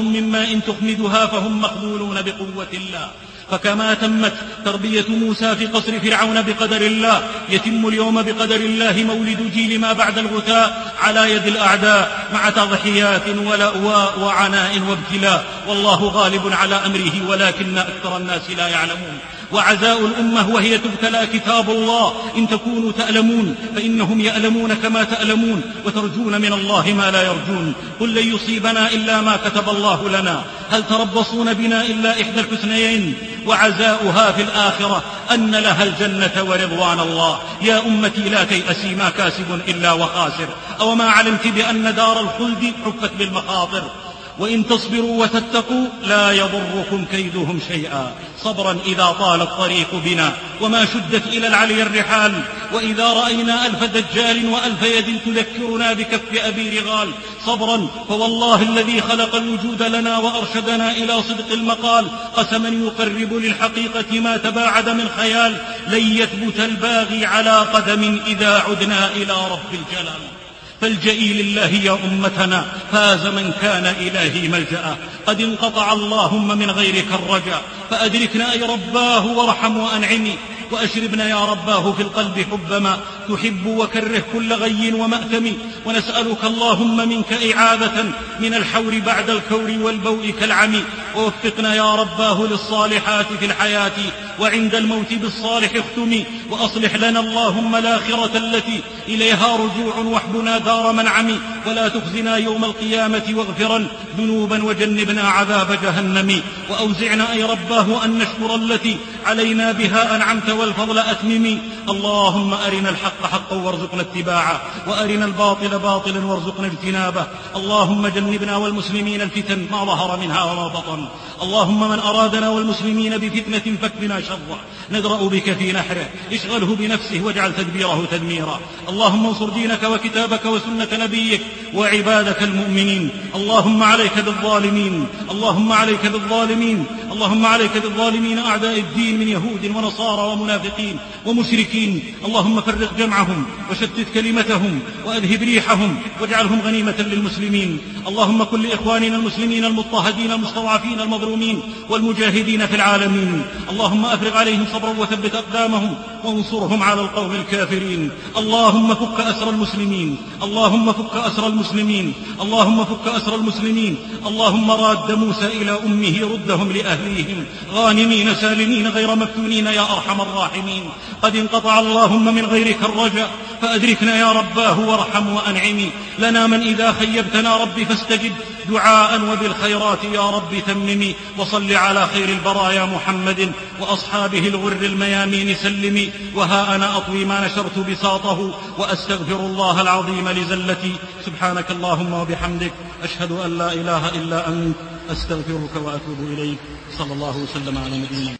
ماء تخمدها فهم مخذولون بقوة الله. فكما تمت تربية موسى في قصر فرعون بقدر الله، يتم اليوم بقدر الله مولد جيل ما بعد الغثاء على يد الأعداء، مع تضحيات ولأواء وعناء وابتلاء، والله غالب على أمره ولكن أكثر الناس لا يعلمون. وعزاء الأمة وهي تبتلى كتاب الله، إن تكونوا تألمون فإنهم يألمون كما تألمون، وترجون من الله ما لا يرجون. قل لن يصيبنا إلا ما كتب الله لنا، هل تربصون بنا إلا إحدى الحسنيين، وعزاؤها في الآخرة أن لها الجنة ورضوان الله. يا أمتي لا تيأسي، ما كاسب إلا وخاسر. أو ما علمت بأن دار الخلد حفت بالمخاطر، وإن تصبروا وتتقوا لا يضركم كيدهم شيئا. صبرا إذا طال الطريق بنا وما شدت إلى العلي الرحال، وإذا رأينا ألف دجال وألف يد تذكرنا بكف أبي رغال. صبرا فوالله الذي خلق الوجود لنا وأرشدنا إلى صدق المقال، قسما يقرب للحقيقة ما تباعد من خيال، لن يثبت الباغي على قدم إذا عدنا إلى رب الجلال. فالجئي لله يا أمتنا، فاز من كان إلهي ملجأ. قد انقطع اللهم من غيرك الرجاء، فأدركنا أي رباه وارحم وأنعمي، وأشربنا يا رباه في القلب حب ما تحب، وكره كل غي ومأثم. ونسألك اللهم منك إعاذة من الحور بعد الكور والبوء كالعمي، ووفقنا يا رباه للصالحات في الحياة، وعند الموت بالصالح اختمي. وأصلح لنا اللهم الآخرة التي إليها رجوع، واحبنا دار منعم، ولا تخزنا يوم القيامة، واغفرا ذنوبا وجنبنا عذاب جهنم. وأوزعنا أي رباه أن نشكر التي علينا بها أنعمت والفضل أتممي. اللهم أرنا الحق حقا وارزقنا اتباعه، وأرنا الباطل باطلا وارزقنا اجتنابه. اللهم جنبنا والمسلمين الفتن ما ظهر منها وما بطن. اللهم من أرادنا والمسلمين بفتنة فاكفنا شره، ندرأ بك في نحره، اشغله بنفسه واجعل تدبيره تدميرا. اللهم انصر دينك وكتابك وسنة نبيك وعبادك المؤمنين. اللهم عليك بالظالمين، اللهم عليك بالظالمين، اللهم عليك بالظالمين أعداء الدين من يهود ونصارى ومنافقين ومشركين. اللهم فرق جمعهم وشتت كلمتهم وأذهب ريحهم واجعلهم غنيمة للمسلمين. اللهم كن لإخواننا المسلمين المضطهدين المستضعفين المظلومين والمجاهدين في العالمين. اللهم أفرغ عليهم صبرا وثبت أقدامهم وانصرهم على القوم الكافرين. اللهم فك أسر المسلمين، اللهم فك أسر المسلمين، اللهم فك أسر المسلمين. اللهم راد موسى إلى أمه ردهم لأهليهم غانمين سالمين غير مفتونين يا أرحم الراحمين. قد انقطع اللهم من غيرك الرجاء، فأدركنا يا رباه وارحم وأنعمي. لنا من إذا خيبتنا رب فاستجب دعاء، وبالخيرات يا رب تممي. وصل على خير البرايا محمد وأصحابه الغر الميامين سلمي. وها أنا أطوي ما نشرت بساطه، وأستغفر الله العظيم لزلتي. سبحانك اللهم وبحمدك، أشهد أن لا إله إلا أنت، أستغفرك وأتوب إليك. صلى الله وسلم على نبينا